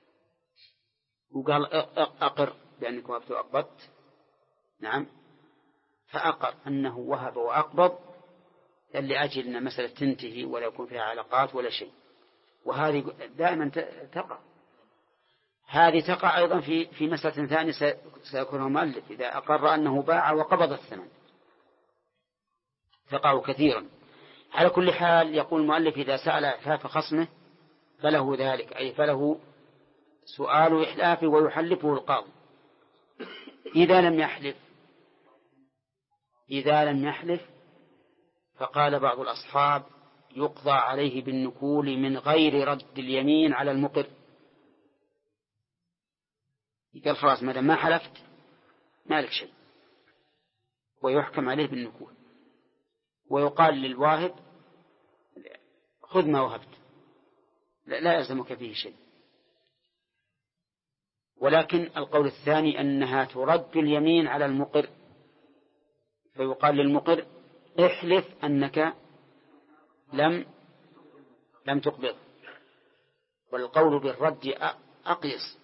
وقال أقر بأنك وهبت وأقبضت، نعم، فأقر أنه وهب وأقبض لأجل أن مسألة تنتهي ولا يكون فيها علاقات ولا شيء. وهذه دائما تقع. هذه تقع أيضا في مسألة ثانية سيكون مؤلف إذا أقر أنه باع وقبض الثمن، تقع كثيرا. على كل حال يقول المؤلف إذا سأل إحلاف خصمه فله ذلك، أي فله سؤال إحلافه ويحلفه القاضي. إذا لم يحلف فقال بعض الأصحاب يقضى عليه بالنكول من غير رد اليمين على المقر. قال خلاص ما دام ما حلفت مالك شيء، ويحكم عليه بالنكول، ويقال للواهب خذ ما وهبت، لا يلزمك فيه شيء. ولكن القول الثاني أنها ترد اليمين على المقر، فيقال للمقر احلف أنك لم تقبض. والقول بالرد أقيس.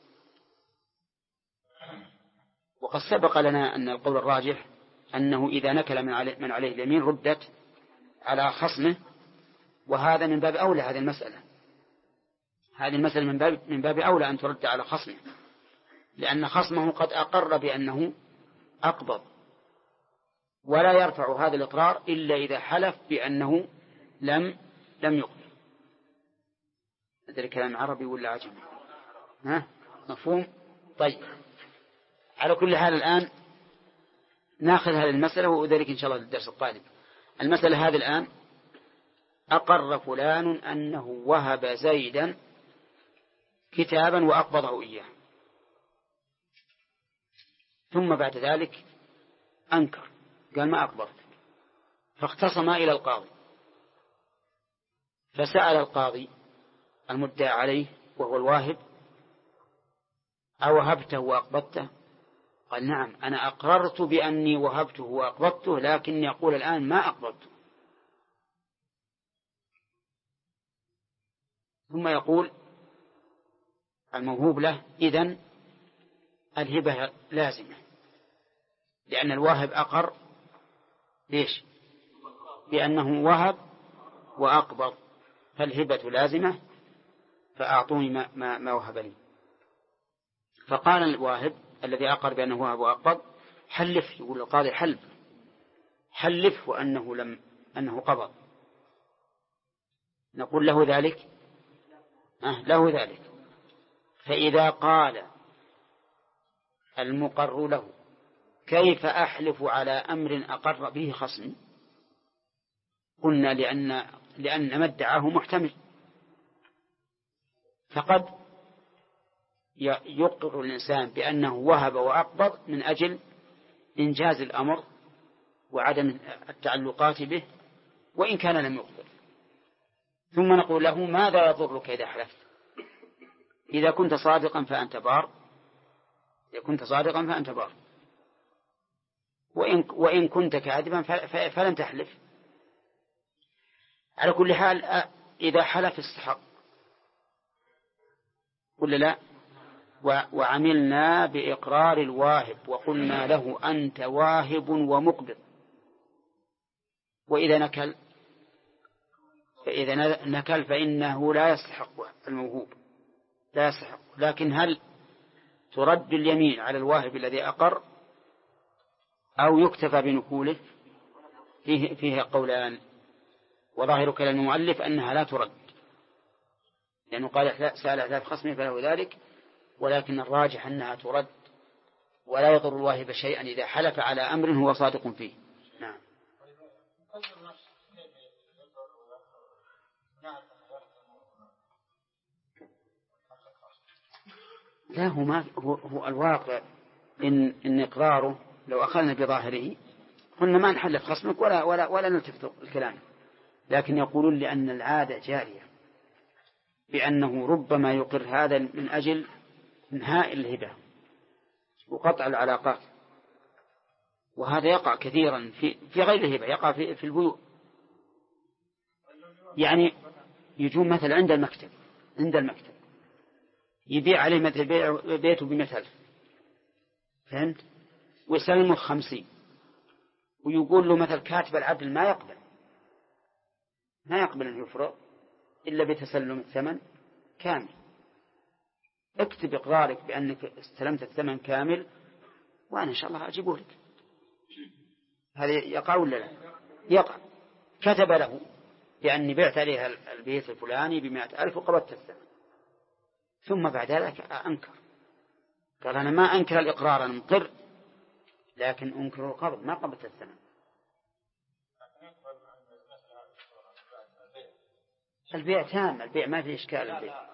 وقد سبق لنا أن القول الراجح أنه إذا نكل من عليه اليمين ردت على خصمه، وهذا من باب أولى. هذه المسألة من باب أولى أن ترد على خصمه، لأن خصمه قد أقر بأنه أقبض، ولا يرفع هذا الإقرار إلا إذا حلف بأنه لم يقبض. هذا الكلام عربي ولا عجمي؟ مفهوم؟ طيب، على كل حال الآن ناخذ هذه المسألة، وذلك إن شاء الله للدرس القادم. المسألة هذه الآن: أقر فلان أنه وهب زيدا كتابا وأقبضه إياه، ثم بعد ذلك أنكر، قال ما أقبضت، فاختصما إلى القاضي، فسأل القاضي المدعى عليه وهو الواهب: أوهبته وأقبضته؟ قال: نعم، أنا أقررت بأني وهبته وأقبضته، لكن يقول الآن ما أقبضته. ثم يقول الموهوب له: إذن الهبة لازمة، لأن الواهب أقر ليش؟ بأنه وهب وأقبض، فالهبة لازمة، فأعطوني ما وهب لي. فقال الواهب الذي أقر بأنه وهب وأقبض: حلف. يقول القاضي: حلف وأنه أنه قبض. نقول له ذلك؟ له ذلك. فإذا قال المقر له: كيف أحلف على أمر أقر به خصمي؟ قلنا لأن ما ادعاه محتمل، فقد يقر الإنسان بأنه وهب وأقبض من أجل إنجاز الأمر وعدم التعلقات به، وإن كان لم يقبض. ثم نقول له: ماذا يضرك إذا حلفت؟ إذا كنت صادقا فأنت بار، وإن كنت كاذبا فلن تحلف. على كل حال إذا حلف استحق، قل لا. وعملنا بإقرار الواهب وقلنا له: أنت واهب ومقبض. وإذا نكل فإنه لا يستحق الموهوب، لا يستحق. لكن هل ترد اليمين على الواهب الذي أقر أو يكتفى بنكوله؟ فيه قولان، وظاهر كلام المؤلف أنها لا ترد، لأنه قال: سأل أحلاف خصمه فله ذلك، ولكن الراجح أنها ترد، ولا يضر الواهب شيئا إذا حلف على أمر هو صادق فيه. نعم. لا، هو الواقع إن إقراره لو أخذنا بظاهره قلنا ما نحلف خصمك ولا نلتفت الكلام، لكن يقولون لأن العادة جارية بأنه ربما يقر هذا من أجل انهاء الهبة وقطع العلاقات، وهذا يقع كثيرا في غير الهبة، يقع في البيوع. يعني يجون مثلا عند المكتب يبيع عليه مثل بيته ب100,000، فهمت؟ ويسلمه 50، ويقول له مثل كاتب العدل ما يقبل أن يفرغ إلا بتسلم الثمن كامل. اكتب إقرارك بأنك استلمت الثمن كامل، وأنا إن شاء الله أجيبه لك. هذا يقع ولا لا؟ يقع. كتب له بأني بعت عليها البيت الفلاني ب100,000 وقبضت الثمن، ثم بعد ذلك أنكر، قال: أنا ما أنكر الإقرار، أنا مقر، لكن أنكر القبض، ما قبضت الثمن. البيع تام، البيع ما فيه إشكال. البيع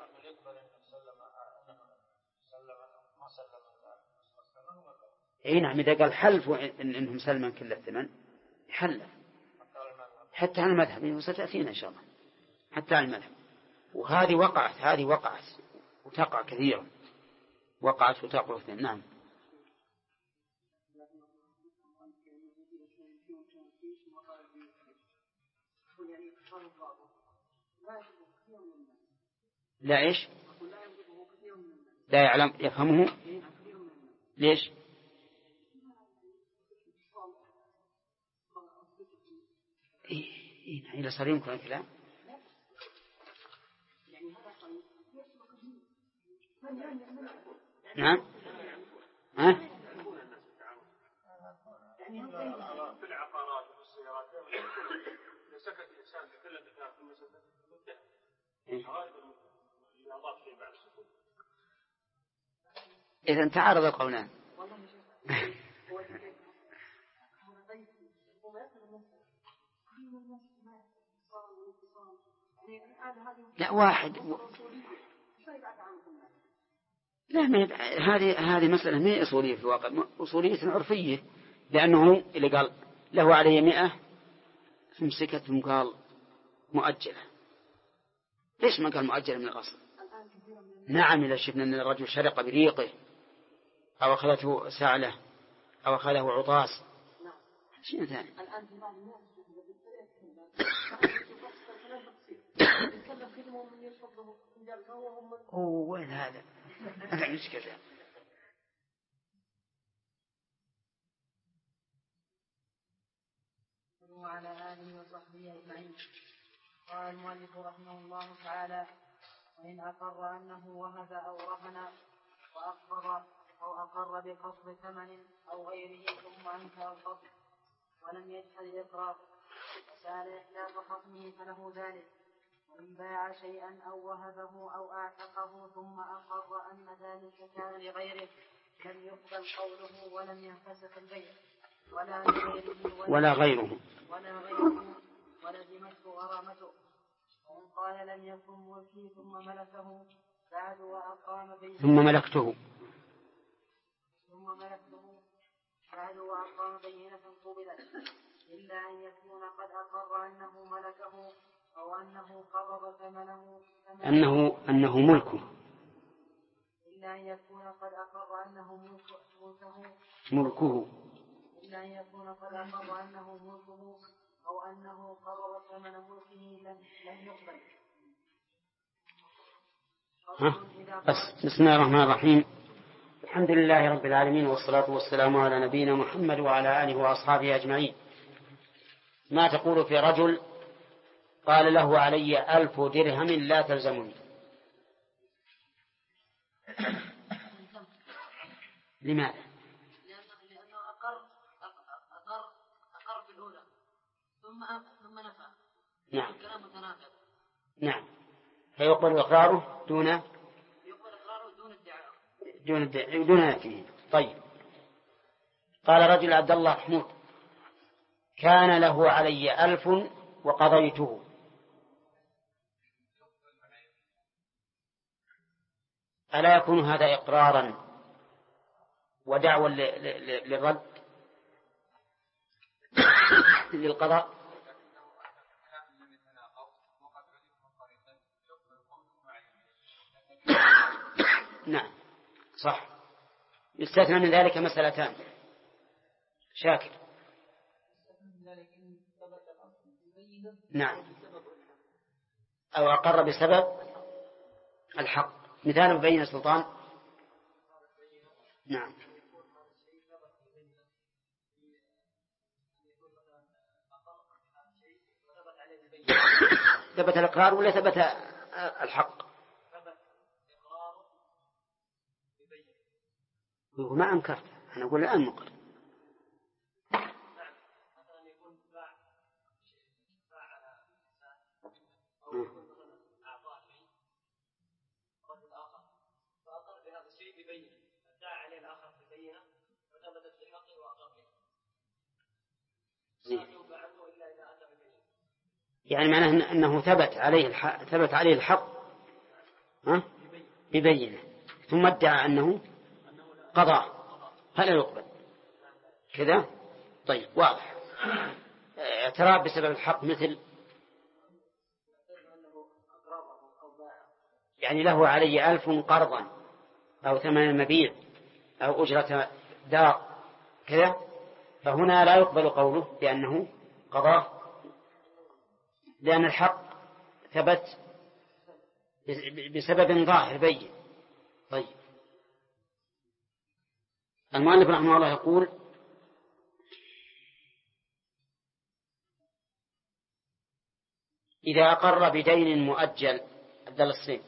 اي نعم، إذا قال حلف إنهم سلما كل الثمن يحلف حتى على المذهب، وستأتينا إن شاء الله حتى على المذهب. وهذه وقعت وتقع كثيرا، وقعت وتقع كثيرا. نعم. لا إيش؟ لا يعلم يفهمه. ليش؟ إذا صار يمكن الكلام. نعم. ها؟ في العقارات والسيارات إذا سكت الإنسان تكلم بكلام ثم سكت متهم غالبا إذا أضاف شيء بعد السكوت. إذا تعارض القولان. لا واحد لا هذه مسألة ما هي أصولية في الواقع، أصولية عرفية، لأنه اللي قال له عليه 100 ثم سكت ثم قال مؤجلة. ليش ما قال مؤجلة من الأصل؟ نعم، إذا شفنا أن الرجل شرق بريقه أو أخذته سعلة أو أخذه عطاس شيء ثاني. وين هذا؟ هذا مشكلة. وعلى آله وصحبه أجمعين. قال المؤلف رحمه الله تعالى: وإن أقر أنه وهب أو رهن وأقر أو أقر بقصد ثمن أو غيره ثم أنكر القصد ولم يجحد الإقرار وسأل إحلاف خصمه فله ذلك. وإن باع شيئا أو وهبه أو أعتقه ثم أقر أن ذلك كان لغيره لم يقبل قوله ولم ينفسخ البيع ولا غيره ولزمته غرامته. وإن قال لم يكن ملكي ثم ملكه بعد وأقام بينه بعد وأقام بينة قبلت، إلا أن يكون قد أقر أنه ملكه أو أنه قرض ثمنه أنه ملكه، إلا أن يكون قد أقر أنه ملكه إلا أن يكون قد أقر أنه ملكه أو أنه قرض ثمن ملكه لم يقبل. بسم الله الرحمن الرحيم. الحمد لله رب العالمين، والصلاة والسلام على نبينا محمد وعلى آله وأصحابه أجمعين. ما تقول في رجل قال له علي 1000 درهم لا تلزمني؟ لماذا؟ لأنه أقر في الأولى ثم نفع. نعم. الكلام متناقض. نعم، فيقبل إقراره دون الدعاء دون نفيه. طيب، قال رجل عبد الله حمود كان له علي 1000 وقضيته، ألا يكون هذا إقرارا ودعوى للرد للقضاء؟ نعم صح. يستثنى من ذلك مسألتان. شاكر. نعم، أو أقر بسبب الحق. مثال مبين سلطان. نعم. ثبت الإقرار ولا ثبت الحق؟ ما أنكرت، أنا أقول الآن مقر. يعني معناه أنه ثبت عليه الحق ببينه ثم ادعى أنه قضى، هل يقبل؟ كذا. طيب واضح. اعتراف بسبب الحق مثل يعني له علي 1000 قرضا أو ثمن مبيع أو أجرة دار كذا، فهنا لا يقبل قوله بأنه قضاه، لأن الحق ثبت بسبب ظاهر بين. طيب المؤلف رحمه الله يقول إذا أقر بدين مؤجل عبد الله الصين،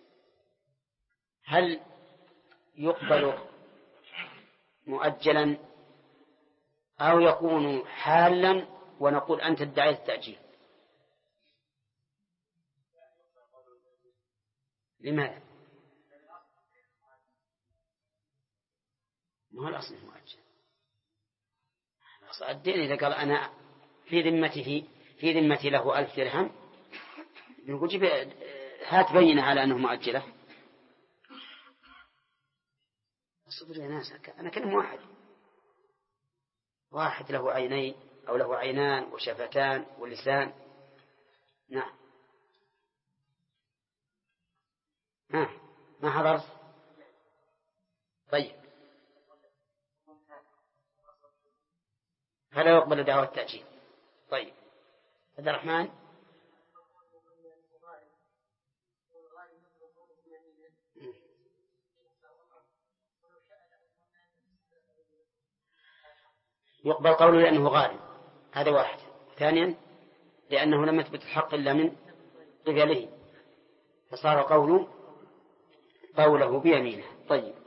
هل يقبل مؤجلا أو يكون حالا ونقول أنت ادعيت التأجيل؟ لماذا؟ ما هو الأصل مؤجل. الدين إذا قال أنا في ذمتي له 1000 درهم، نقول جيب هات بينة على أنه مؤجلة. أصبر يا ناس، أنا كلم واحد له عينين أو له عينان وشفتان ولسان. نعم. ما حضرت. طيب فلا يقبل دعوة التأجيل. طيب عبد الرحمن. يقبل قوله لأنه غالب، هذا واحد. ثانيا لأنه لم يثبت الحق إلا من قبله، فصار قوله بيمينه. طيب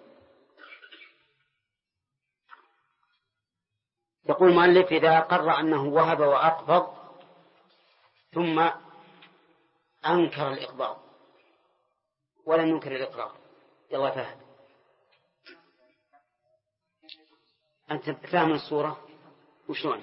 يقول المؤلف إذا قر أنه وهب وأقبض ثم أنكر الإقباض ولم ينكر الإقرار. يلا فهد، أنت فاهم الصورة وشلون؟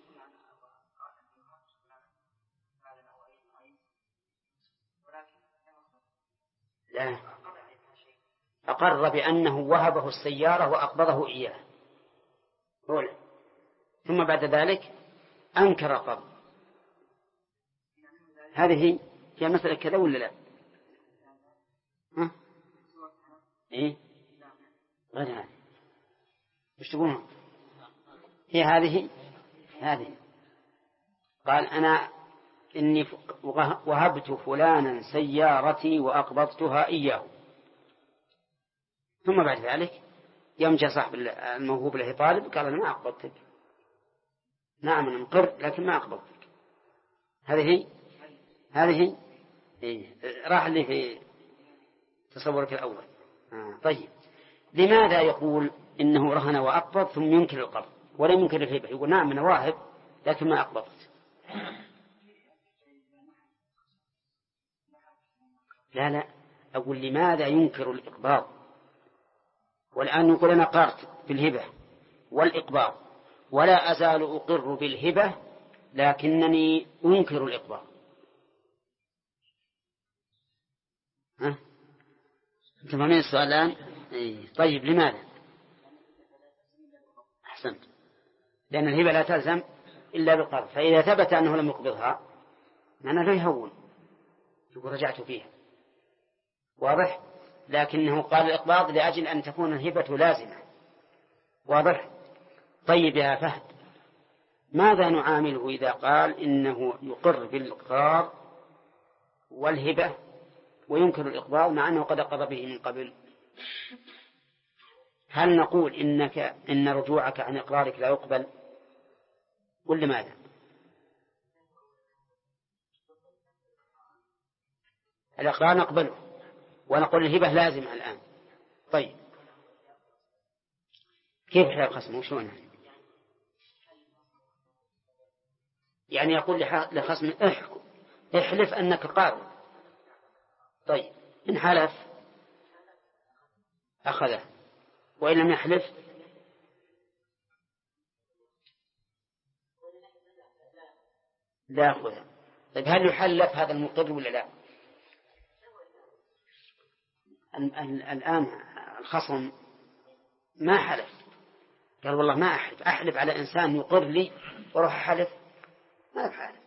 لا، أقر بأنه وهبه السيارة وأقبضه إياه أولا، ثم بعد ذلك أنكر القبض. هذه هي مسألة كذا ولا لا؟ إيه غير هذه. وش تقولون؟ هي هذه قال أنا إني وهبت فلانا سيارتي وأقبضتها إياه، ثم بعد ذلك يوم جاء صاحب الموهوب له طالب قال أنا ما أقبضتك. نعم أنا مقر لكن ما أقبضتك. هذه إيه؟ راح اللي في تصورك الأول. طيب لماذا يقول إنه رهن وأقبض ثم ينكر القبض ولم ينكر الهبة؟ يقول نعم أنا واهب لكن ما أقبضت. لا أقول لماذا ينكر الإقباض؟ والآن يقول أنا قرت بالهبة والإقباض ولا أزال أقر بالهبة لكنني أنكر الإقباض. أنت فاهمين السؤال الآن؟ طيب لماذا؟ أحسنت، لأن الهبة لا تلزم إلا بالقبض، فإذا ثبت أنه لم يقبضها معناه لا يهون، يقول رجعت فيها. واضح؟ لكنه قال الإقباض لأجل أن تكون الهبة لازمة. واضح؟ طيب يا فهد، ماذا نعامله إذا قال إنه يقر بالإقرار والهبة وينكر الإقباض مع أنه قد أقر به من قبل؟ هل نقول إن رجوعك عن إقرارك لا يقبل ولا ماذا؟ الإقرار نقبله ونقول الهبة لازمة الآن. طيب كيف حل الخصم وشونه؟ يعني يقول لخصم احلف أنك قارئ. طيب إن حلف أخذه وإن لم يحلف لا أخذه. طيب هل يحلف هذا المقر ولا لا؟ الآن الخصم ما حلف قال والله ما أحلف على إنسان يقر لي وروح أحلف، ما أحلف.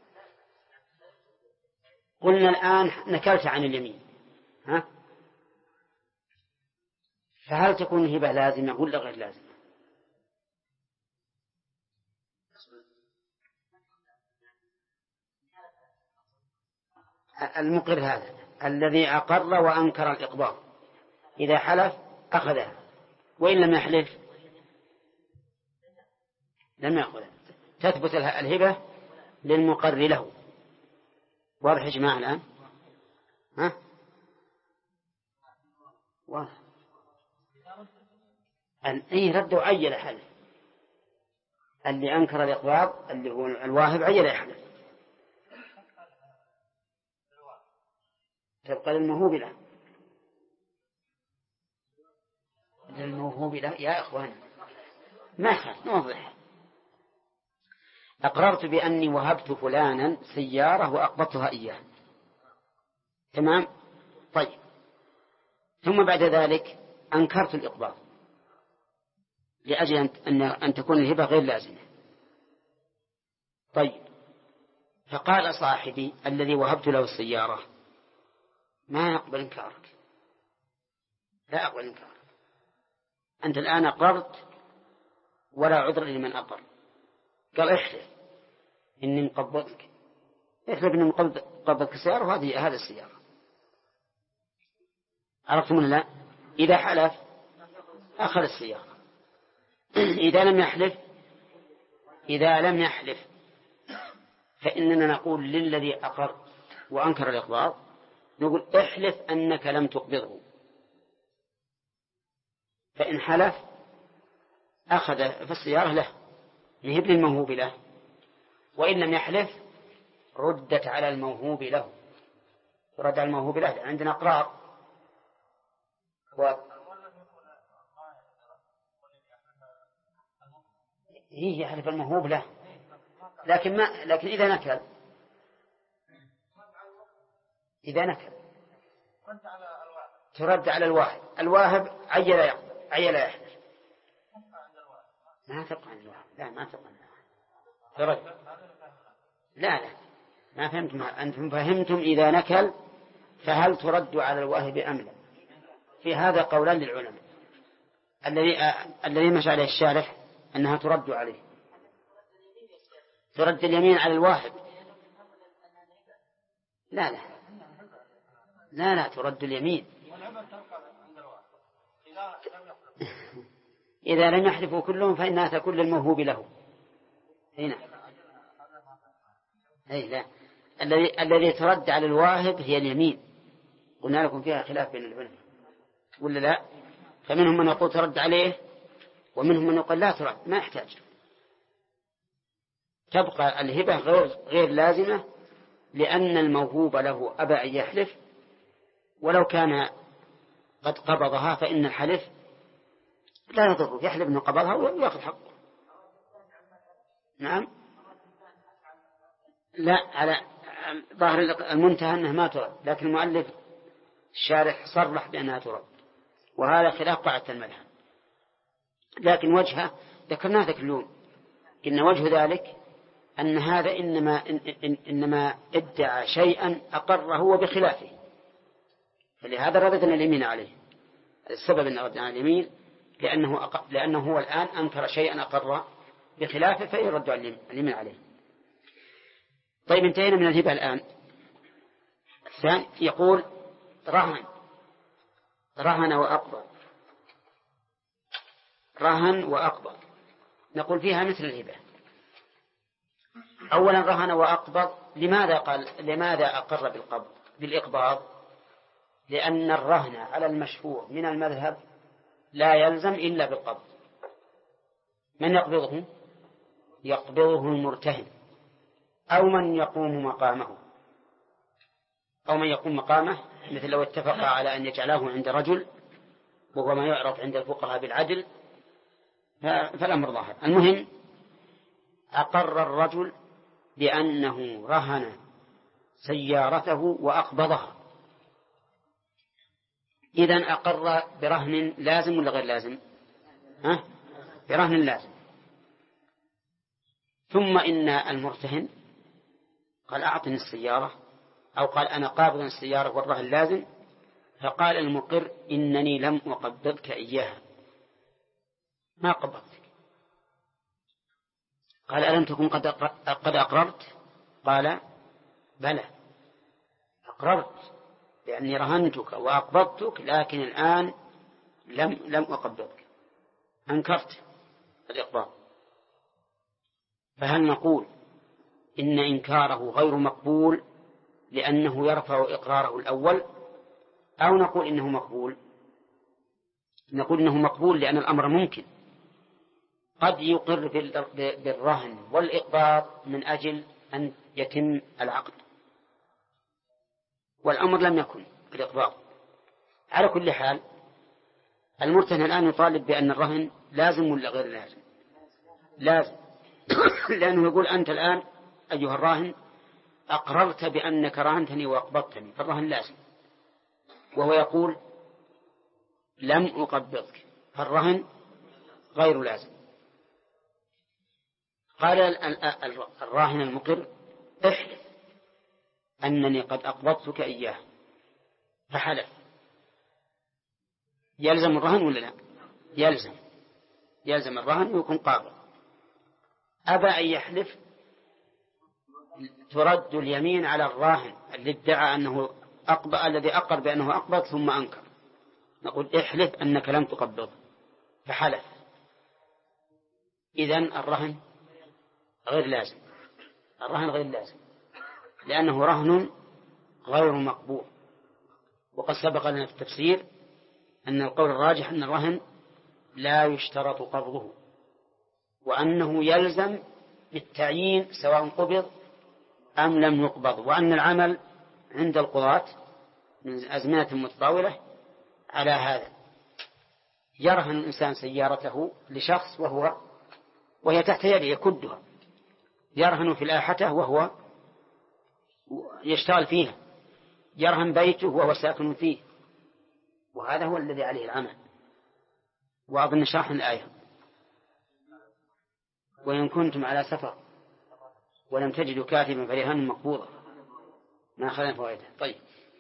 قلنا الآن نكلت عن اليمين، ها؟ فهل تكون الهبة لازمة ولا غير لازمة؟ المقر هذا الذي أقر وأنكر الإقباض إذا حلف أخذها، وإن لم يحلف لم يأخذها. تثبت الهبة للمقر له. واضح يا جماعة الآن؟ ها؟ واضح. أي رد وعيل حلف. اللي أنكر الإقباض اللي هو الواهب عيل يحلف، تبقى للموهوب له. للموهوب له يا إخوان، ما خاف نوضح. أقررت بأني وهبت فلانا سيارة وأقبضتها إياه، تمام؟ طيب، ثم بعد ذلك أنكرت الإقباض لأجل أن تكون الهبة غير لازمة. طيب، فقال صاحبي الذي وهبت له السيارة ما يقبل إنكارك، لا أقبل إنكارك، أنت الآن أقررت ولا عذر لمن أقر. قال احلف إني مقبضك، احلف إني مقبضك السيارة وهذه هذا السيارة. عرفتم ولا لا؟ إذا حلف أخذ السيارة. إذا لم يحلف فإننا نقول للذي أقر وأنكر الإقباض، نقول احلف أنك لم تقبضه، فإن حلف أخذ فالسيارة له يهب للموهوب له، وإن لم يحلف ردت على الموهوب له، رد على الموهوب له. عندنا أقرار هي يحلف الموهوب له، لكن إذا نكل ترد على الواهب عيل يحلف، ما تبقى عن الواهب. لا ما تبقى عن الواهب، ترد. لا ما فهمتم أنتم. فهمتم إذا نكل فهل ترد على الواهب أم لا؟ في هذا قولان للعلماء. الذي مشى عليه الشارح أنها ترد عليه، ترد اليمين على الواهب. لا ترد اليمين إذا لم يحلفوا كلهم فإنها تكون للموهوب له. هنا لا، الذي ترد على الواهب هي اليمين، قلنا لكم فيها خلاف بين العلماء ولا لا؟ فمنهم من يقول ترد عليه، ومنهم من يقول لا ترد، ما يحتاج. تبقى الهبة غير لازمة، لأن الموهوب له أبى أن يحلف، ولو كان قد قبضها فإن الحلف لا يضره، يحلف أنه قبضها ويأخذ حقه. نعم، لا، على ظاهر المنتهى أنها ما ترد، لكن المؤلف الشارح صرح بأنها ترد، وهذا خلاف قاعدة المذهب. لكن وجهه ذكرناه ذاك اليوم، إن وجه ذلك أن هذا إنما ادعى شيئا أقره هو بخلافه، فلهذا ردنا اليمين عليه. السبب أن ردنا اليمين لأنه هو الآن أنكر شيئا أقر بخلافه، فيرد اليمين عليه. طيب، انتهينا من الهبة الآن. الثاني يقول رهن وأقبض، نقول فيها مثل الهبة. أولا رهن وأقبض، لماذا أقر بالإقباض؟ لأن الرهن على المشهور من المذهب لا يلزم إلا بالقبض. من يقبضه؟ يقبضه المرتهن، أو من يقوم مقامه، مثل لو اتفق على أن يجعله عند رجل، وهو ما يعرف عند الفقهاء بالعدل، فالأمر ظاهر. المهم أقر الرجل بأنه رهن سيارته وأقبضها. إذن أقر برهن لازم ولا غير لازم؟ برهن لازم. ثم إن المرتهن قال أعطني السيارة، أو قال أنا قابض السيارة والرهن لازم، فقال المقر إنني لم أقبضك إياها، ما قبضتك. قال ألم تكن قد أقررت؟ قال بلى أقررت لأني رهنتك وأقبضتك، لكن الآن لم أقبضك، أنكرت الإقباض. فهل نقول إن إنكاره غير مقبول لأنه يرفع إقراره الأول، أو نقول إنه مقبول؟ نقول إنه مقبول لأن الأمر ممكن، قد يقر بالرهن والإقباض من أجل أن يتم العقد، والأمر لم يكن الإقباض. على كل حال المرتهن الآن يطالب بأن الرهن لازم ولا غير لازم؟ لازم لأنه يقول أنت الآن أيها الراهن أقررت بأنك رهنتني وأقبضتني، فالرهن لازم، وهو يقول لم أقبضك، فالرهن غير لازم. قال الراهن المقر احلف أنني قد أقبضتك إياه، فحلف، يلزم الرهن ولا لا؟ يلزم الرهن ويكون قابض. أبى أن يحلف ترد اليمين على الراهن الذي ادعى أنه الذي أقر بأنه أقبض ثم أنكر، نقول احلف أنك لم تقبض، فحلف، إذن الرهن غير لازم، لأنه رهن غير مقبول. وقد سبق لنا في التفسير أن القول الراجح أن الرهن لا يشترط قبضه، وأنه يلزم بالتعيين سواء قبض أم لم يقبض، وأن العمل عند القضاة من أزمنة متطاولة على هذا. يرهن الإنسان سيارته لشخص وهي تحت يده يكدها، يرهن فلاحته وهو يشتغل فيها، يرهن بيته وهو ساكن فيه، وهذا هو الذي عليه العمل. وأظن شرح الآية وإن كنتم على سفر ولم تجدوا كاتبا فرهان مقبوضة ما أخذنا فوائده. طيب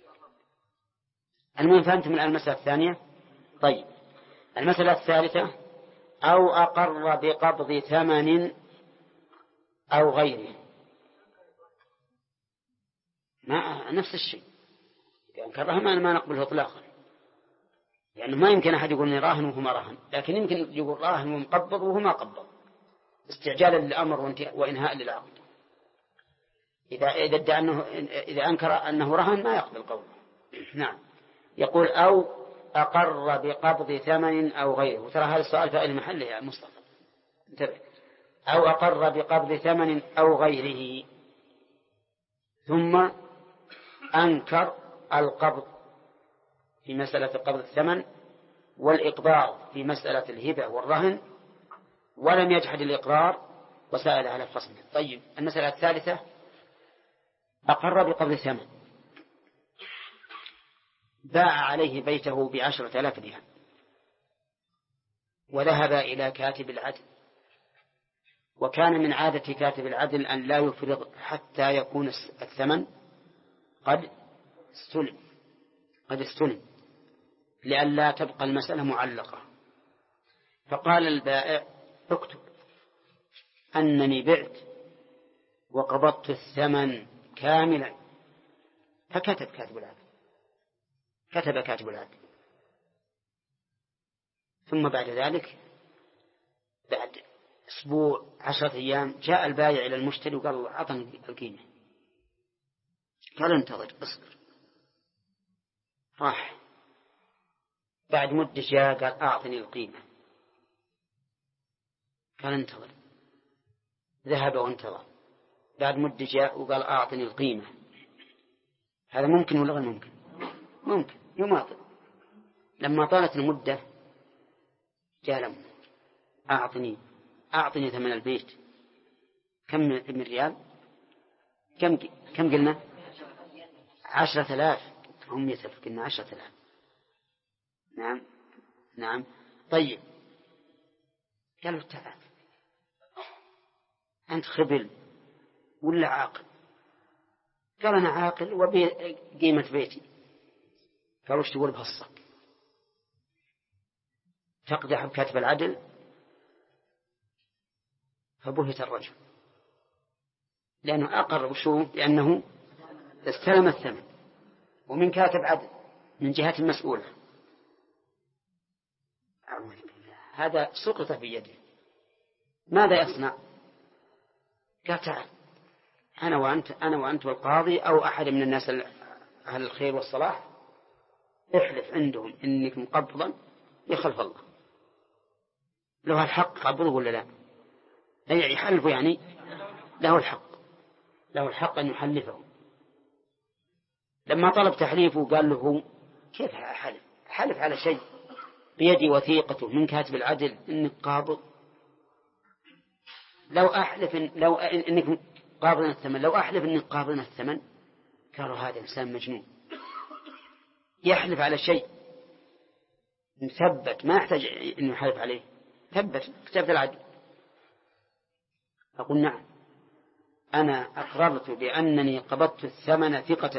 المهم فهمتم المسألة الثانية. طيب المسألة الثالثة أو أقر بقبض ثمن أو غيره، نفس الشيء، يعني كالرهن ما نقبله إطلاقا، يعني ما يمكن أحد يقول إني راهن وهو ما راهن، لكن يمكن يقول راهن ومقبض وهو ما قبض، استعجالا للأمر وإنهاء للعقد. إذا أنكر أنه رهن ما يقبل قوله. نعم. يقول أو أقر بقبض ثمن أو غيره، وترى هذا السؤال في أي محله يا مصطفى، انتبه. أو أقر بقبض ثمن أو غيره ثم أنكر القبض في مسألة قبض الثمن والإقباض في مسألة الهبة والرهن، ولم يجحد الإقرار وسائل على الخصم. طيب المسألة الثالثة أقر بقبض ثمن، باع عليه بيته ب10,000 درهم وذهب إلى كاتب العدل، وكان من عادة كاتب العدل أن لا يفرغ حتى يكون الثمن قد استلم لئلا تبقى المسألة معلقة. فقال البائع اكتب أنني بعت وقبضت الثمن كاملا، فكتب كاتب العدل. ثم بعد ذلك بعد أسبوع 10 أيام جاء البائع إلى المشتري وقال أعطني القيمة، قال انتظر اصبر. راح بعد مدة جاء قال أعطني القيمة، قال انتظر. ذهب وانتظر، بعد مدة جاء وقال أعطني القيمة. هذا ممكن ولا غير ممكن؟ ممكن يماطل. لما طالت المدة جاء له أعطني ثمن البيت. كم من ريال؟ كم قلنا؟ 10,000. هم يتفقنا 10,000. نعم. طيب قال له تعال أنت خبل ولا عاقل؟ قال أنا عاقل وبقيمة بيتي. قال وش تقول بهالصك؟ تقدح بكاتب العدل؟ فبهت الرجل لأنه أقر وشو؟ لأنه استلم الثمن ومن كاتب عدل من جهة المسؤولة. هذا سقط في يده، ماذا يصنع؟ قال تعال أنا وأنت والقاضي أو أحد من الناس أهل الخير والصلاح احلف عندهم إنك مقبضا يخلف الله. له الحق قبضه ولا لا؟ أي يحلفه يعني له الحق أن يحلفه. لما طلب تحليفه قال له كيف حلف على شيء بيدي وثيقته من كاتب العدل إنك قابض؟ لو إنك قابض الثمن، لو أحلف إنك قابض الثمن. قالوا هذا إنسان مجنون يحلف على شيء مثبت ما يحتاج إنه يحلف عليه، ثبت كتابة العدل. أقول نعم أنا أقررت بأنني قبضت الثمن ثقة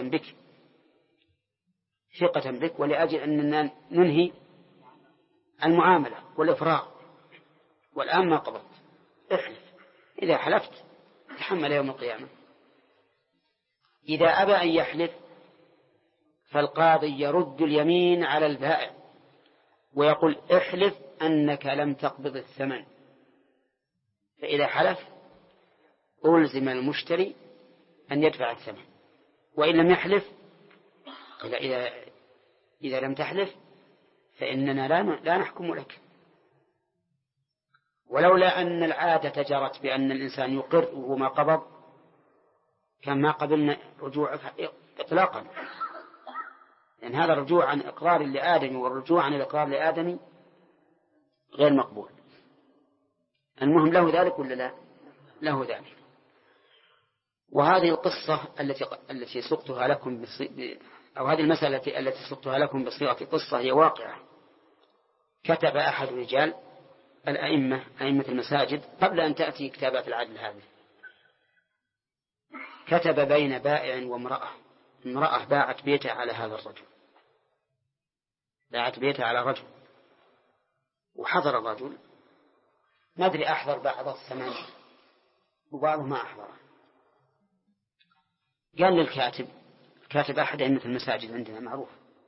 بك ولأجل أننا ننهي المعاملة والإفراغ، والآن ما قبضت. احلف، إذا حلفت تحمل يوم القيامة. إذا أبى أن يحلف فالقاضي يرد اليمين على البائع ويقول احلف أنك لم تقبض الثمن. فإذا حلف ألزم المشتري أن يدفع الثمن، وإن لم يحلف إذا لم تحلف فإننا لا نحكم لك. ولولا أن العادة جرت بأن الإنسان يقر وهو ما قبض كان ما قبلنا رجوع إطلاقا، لأن هذا الرجوع عن إقرار لآدم والرجوع عن الإقرار لآدم غير مقبول. المهم له ذلك ولا لا؟ له ذلك. وهذه القصة التي سقتها لكم أو هذه المسألة التي سقتها لكم بصيغة قصة هي واقعة. كتب أحد رجال أئمة المساجد قبل أن تأتي كتابات العدل هذه، كتب بين بائع وامرأة. امرأة باعت بيتها على هذا الرجل، باعت بيتها على رجل، وحضر الرجل، ما أدري أحضر بعض الثمن وبعضه ما أحضره. قال للكاتب أحد أئمة المساجد عندنا معروف،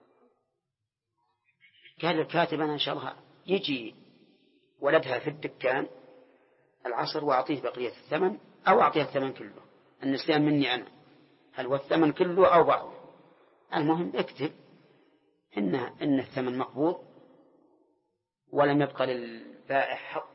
قال للكاتب أنا إن شاء الله يجي ولدها في الدكان العصر وأعطيه بقية الثمن أو أعطيه الثمن كله، النسيان مني أنا، هل هو الثمن كله أو بعضه، المهم اكتب إن الثمن مقبوض ولم يبقى للبائع حق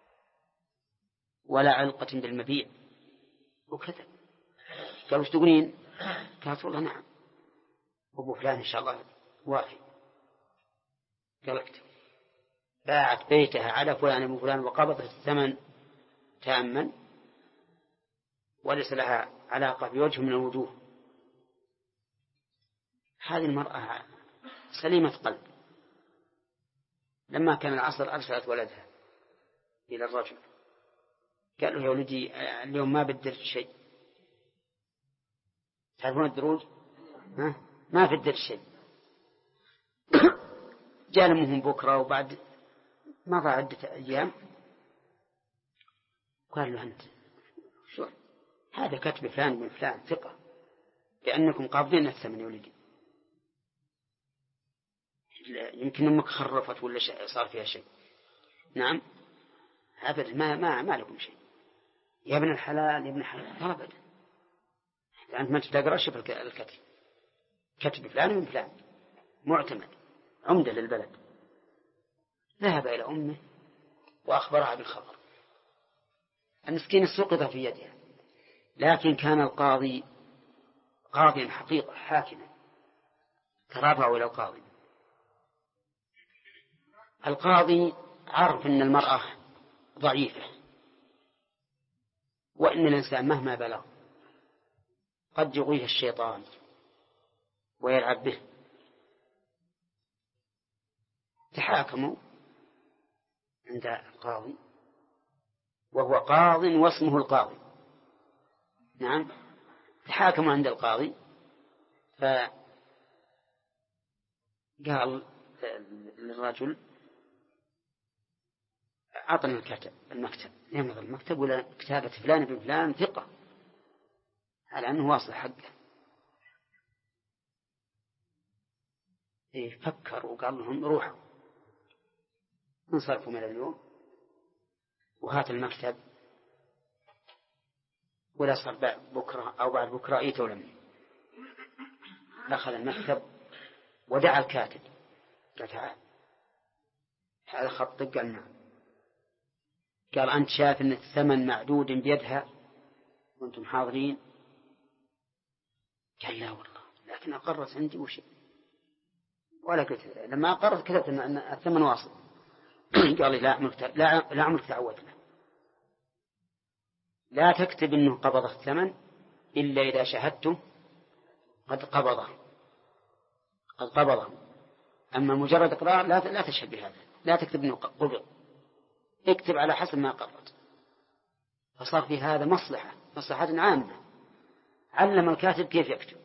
ولا علقة بالمبيع. وكتب. قال وش تقولين؟ قالت والله نعم، أبو فلان إن شاء الله وافي. قال اكتب باعت بيتها على فلان أبو فلان وقبضت الثمن تاما وليس لها علاقة بوجه من الوجوه. هذه المرأة سليمة قلب، لما كان العصر أرسلت ولدها إلى الرجل، قال له يا ولدي اليوم ما بدر شيء. تعرفون الدروج؟ ما في الدر شيء. جاء لمهم بكرة وبعد مضى عدة أيام قال له أنت شو هذا كتب فلان من فلان ثقة لأنكم قابضين الثمن يا ولدي، يمكن أمك خرفت ولا صار فيها شيء. نعم أبدا ما لكم شيء يا ابن الحلال يا ابن الحلال. أبدا أنت ما تقرأ شوف الكتب، كتب فلان من فلان معتمد عمدة للبلد. ذهب إلى أمه وأخبرها بالخبر. المسكين سقط في يدها، لكن كان القاضي قاضيا حقيقة حاكما، ترافعوا إلى القاضي. القاضي عرف أن المرأة ضعيفة وأن الإنسان مهما بلغ قد يغويه الشيطان ويلعب به. تحاكموا عند القاضي وهو قاض واسمه القاضي. نعم، تحاكموا عند القاضي، فقال للرجل أعطني المكتب يمضي المكتب ولا كتابة فلان بن فلان ثقة على أنه واصل حقه. فكر وقال لهم روحوا انصرفوا من اليوم وهات المكتب، ولا صار بكرة أو بعد بكرة يتوا لم. أخذ المكتب ودعا الكاتب قال تعال هذا خطك. قال نعم. قال أنت شايف أن الثمن معدود بيدها وأنتم حاضرين؟ قال لا والله، لكن أقرت عندي وشيء ولا قلت. لما أقرت كتبت أن الثمن واصل. قال لي لا عمرك تعود له، لا تكتب أنه قبض الثمن إلا إذا شهدته قد قبضه. أما مجرد إقرار لا تشهد بهذا، لا تكتب أنه قبض، اكتب على حسب ما قررت. فصار في هذا مصلحة عامة. علم الكاتب كيف يكتب.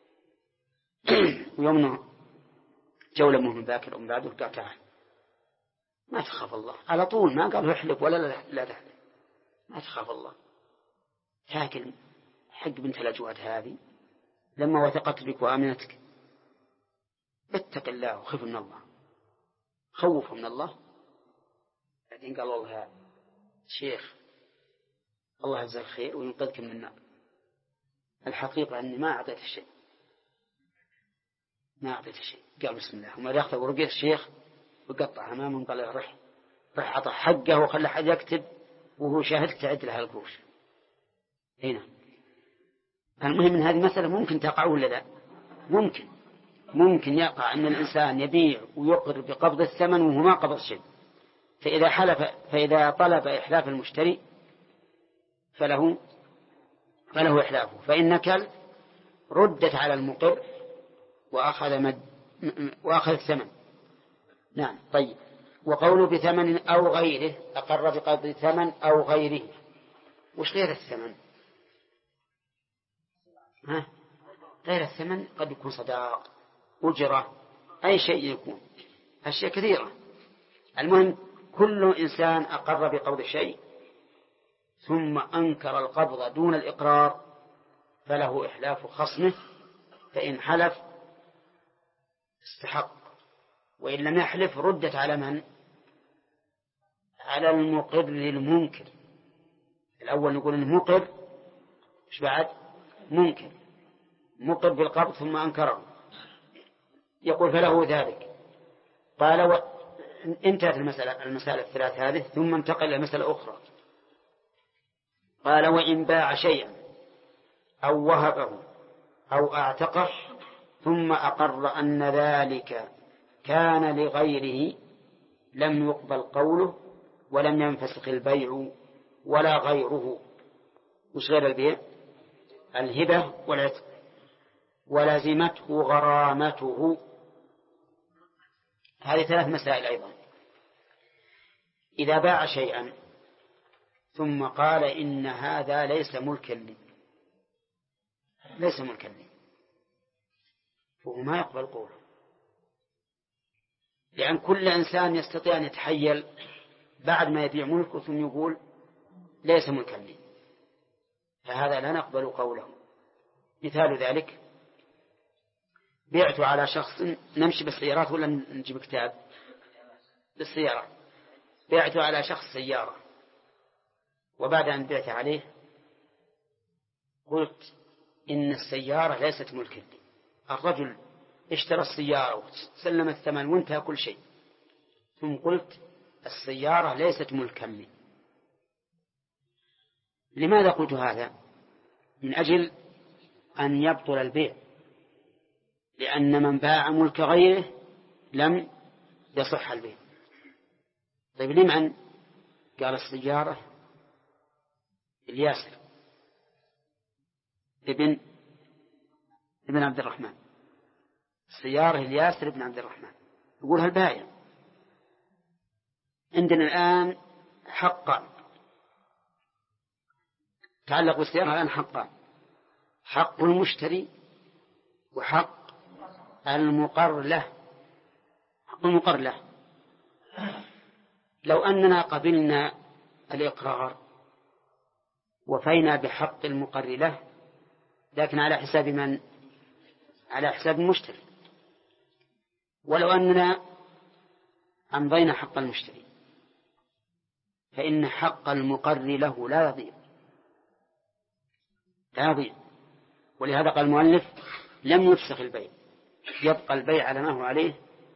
ويوم جولة من باكر أم بعده قال تعال ما تخاف الله، على طول ما قال احلف ولا لا تحلف، ما تخاف الله. لكن حق بنت الأجواد هذه لما وثقت بك وآمنتك اتق الله وخف من الله، خوف من الله. بعدين قال والله شيخ الله يجزاك خير وينقذك من النار، الحقيقة أني ما أعطيت الشيء. قال بسم الله، وما يأخذ ورقة الشيخ وقطع أمامهم قال رح عطى حقه وخلى حد يكتب وهو شاهد تعد لها القروش. هنا المهم من هذه المسألة ممكن تقع ولا لا؟ ممكن يقع أن الإنسان يبيع ويقر بقبض الثمن وهو ما قبض شيء، فإذا طلب إحلاف المشتري فله إحلافه، فإن نكل ردت على المقر وأخذ الثمن. نعم. طيب، وقوله بثمن أو غيره، أقر بقبض ثمن أو غيره. وش غير الثمن؟ غير الثمن قد يكون صداق، أجرة، أي شيء يكون، أشياء كثيرة. المهم كل إنسان أقر بقبض شيء ثم أنكر القبض دون الإقرار فله إحلاف خصمه، فإن حلف استحق، وإن لم يحلف ردت على من؟ على المقر المنكر. الأول نقول المقر، إيش بعد؟ منكر، مقر بالقبض ثم أنكره، يقول فله ذلك. قال انتهت المسألة الثلاث هذه، ثم انتقل إلى مسألة أخرى. قال وإن باع شيئا أو وهبه أو اعتقه ثم أقر أن ذلك كان لغيره لم يقبل قوله ولم ينفسخ البيع ولا غيره. وش غير البيع؟ الهبة والعتق. ولزمته غرامته. هذه ثلاث مسائل أيضا. إذا باع شيئا ثم قال إن هذا ليس ملكا لي، فهو ما يقبل قوله، لأن كل إنسان يستطيع أن يتحيل بعد ما يبيع ملكه ثم يقول ليس ملكا لي، فهذا لا نقبل قوله. مثال ذلك بعت على شخص، نمشي بالسيارات ولا نجيب كتاب؟ بالسيارة. بعت على شخص سيارة، وبعد أن بعت عليه قلت إن السيارة ليست ملكا لي. الرجل اشترى السيارة وسلم الثمن وانتهى كل شيء، ثم قلت السيارة ليست ملكا لي. لماذا قلت هذا؟ من أجل أن يبطل البيع، لأن من باع ملك غيره لم يصح البيع. طيب لمن؟ قال السيارة الياسر ابن عبد الرحمن، السيارة الياسر ابن عبد الرحمن. يقولها البائع. عندنا الآن حقا، تعلق بالسيارة الآن حقان: حق المشتري وحق المقر له. حق المقر له، لو أننا قبلنا الإقرار وفينا بحق المقر له، لكن على حساب من؟ على حساب المشتري. ولو أننا أمضينا حق المشتري فإن حق المقر له لا يضيع، لا يضيع. ولهذا قال المؤلف: لم يفسخ البيع، يبقى البيع على ما هو عليه،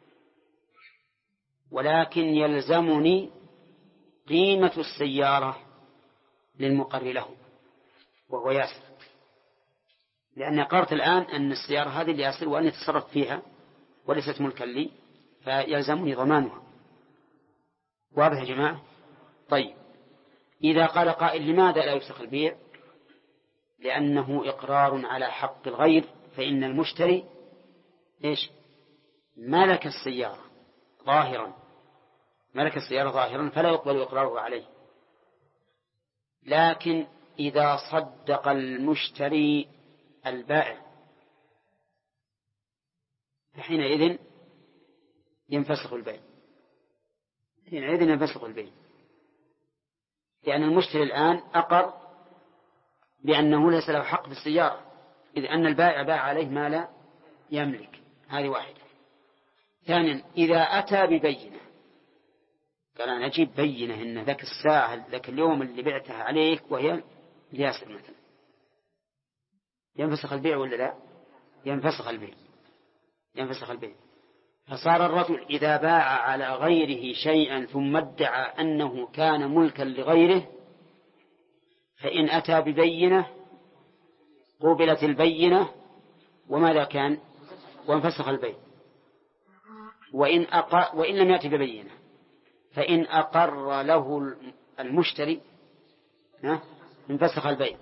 ولكن يلزمني قيمة السيارة للمقر له وهو ياسر، لأن قررت الآن أن السيارة هذه لياسر وأن يتصرف فيها وليست ملكا لي، فيلزمني ضمانها. واضح يا جماعة؟ طيب، إذا قال قائل: لماذا لا يفسخ البيع؟ لأنه إقرار على حق الغير، فإن المشتري إيش؟ ملك السيارة ظاهرا، ملك السيارة ظاهرا، فلا يقبل إقراره عليه. لكن إذا صدق المشتري البائع حينئذ ينفسخ البيع، حينئذ ينفسخ البيع، لأن المشتري الآن أقر بأنه ليس له حق في السيارة، إذ أن البائع باع عليه ما لا يملك. هذه واحدة. ثانيا، إذا أتى ببينة، قال: أنا أجيب بينة إن ذاك الساعة ذاك اليوم اللي بعتها عليك وهي لياسر مثلا، ينفسخ البيع ولا لا؟ ينفسخ البيع، ينفسخ البيع. فصار الرجل إذا باع على غيره شيئا ثم ادعى أنه كان ملكا لغيره، فإن أتى ببينة قوبلت البينة وماذا كان؟ وانفسخ البيع. وإن لم يأتي ببينة، فإن أقر له المشتري انفسخ البيع.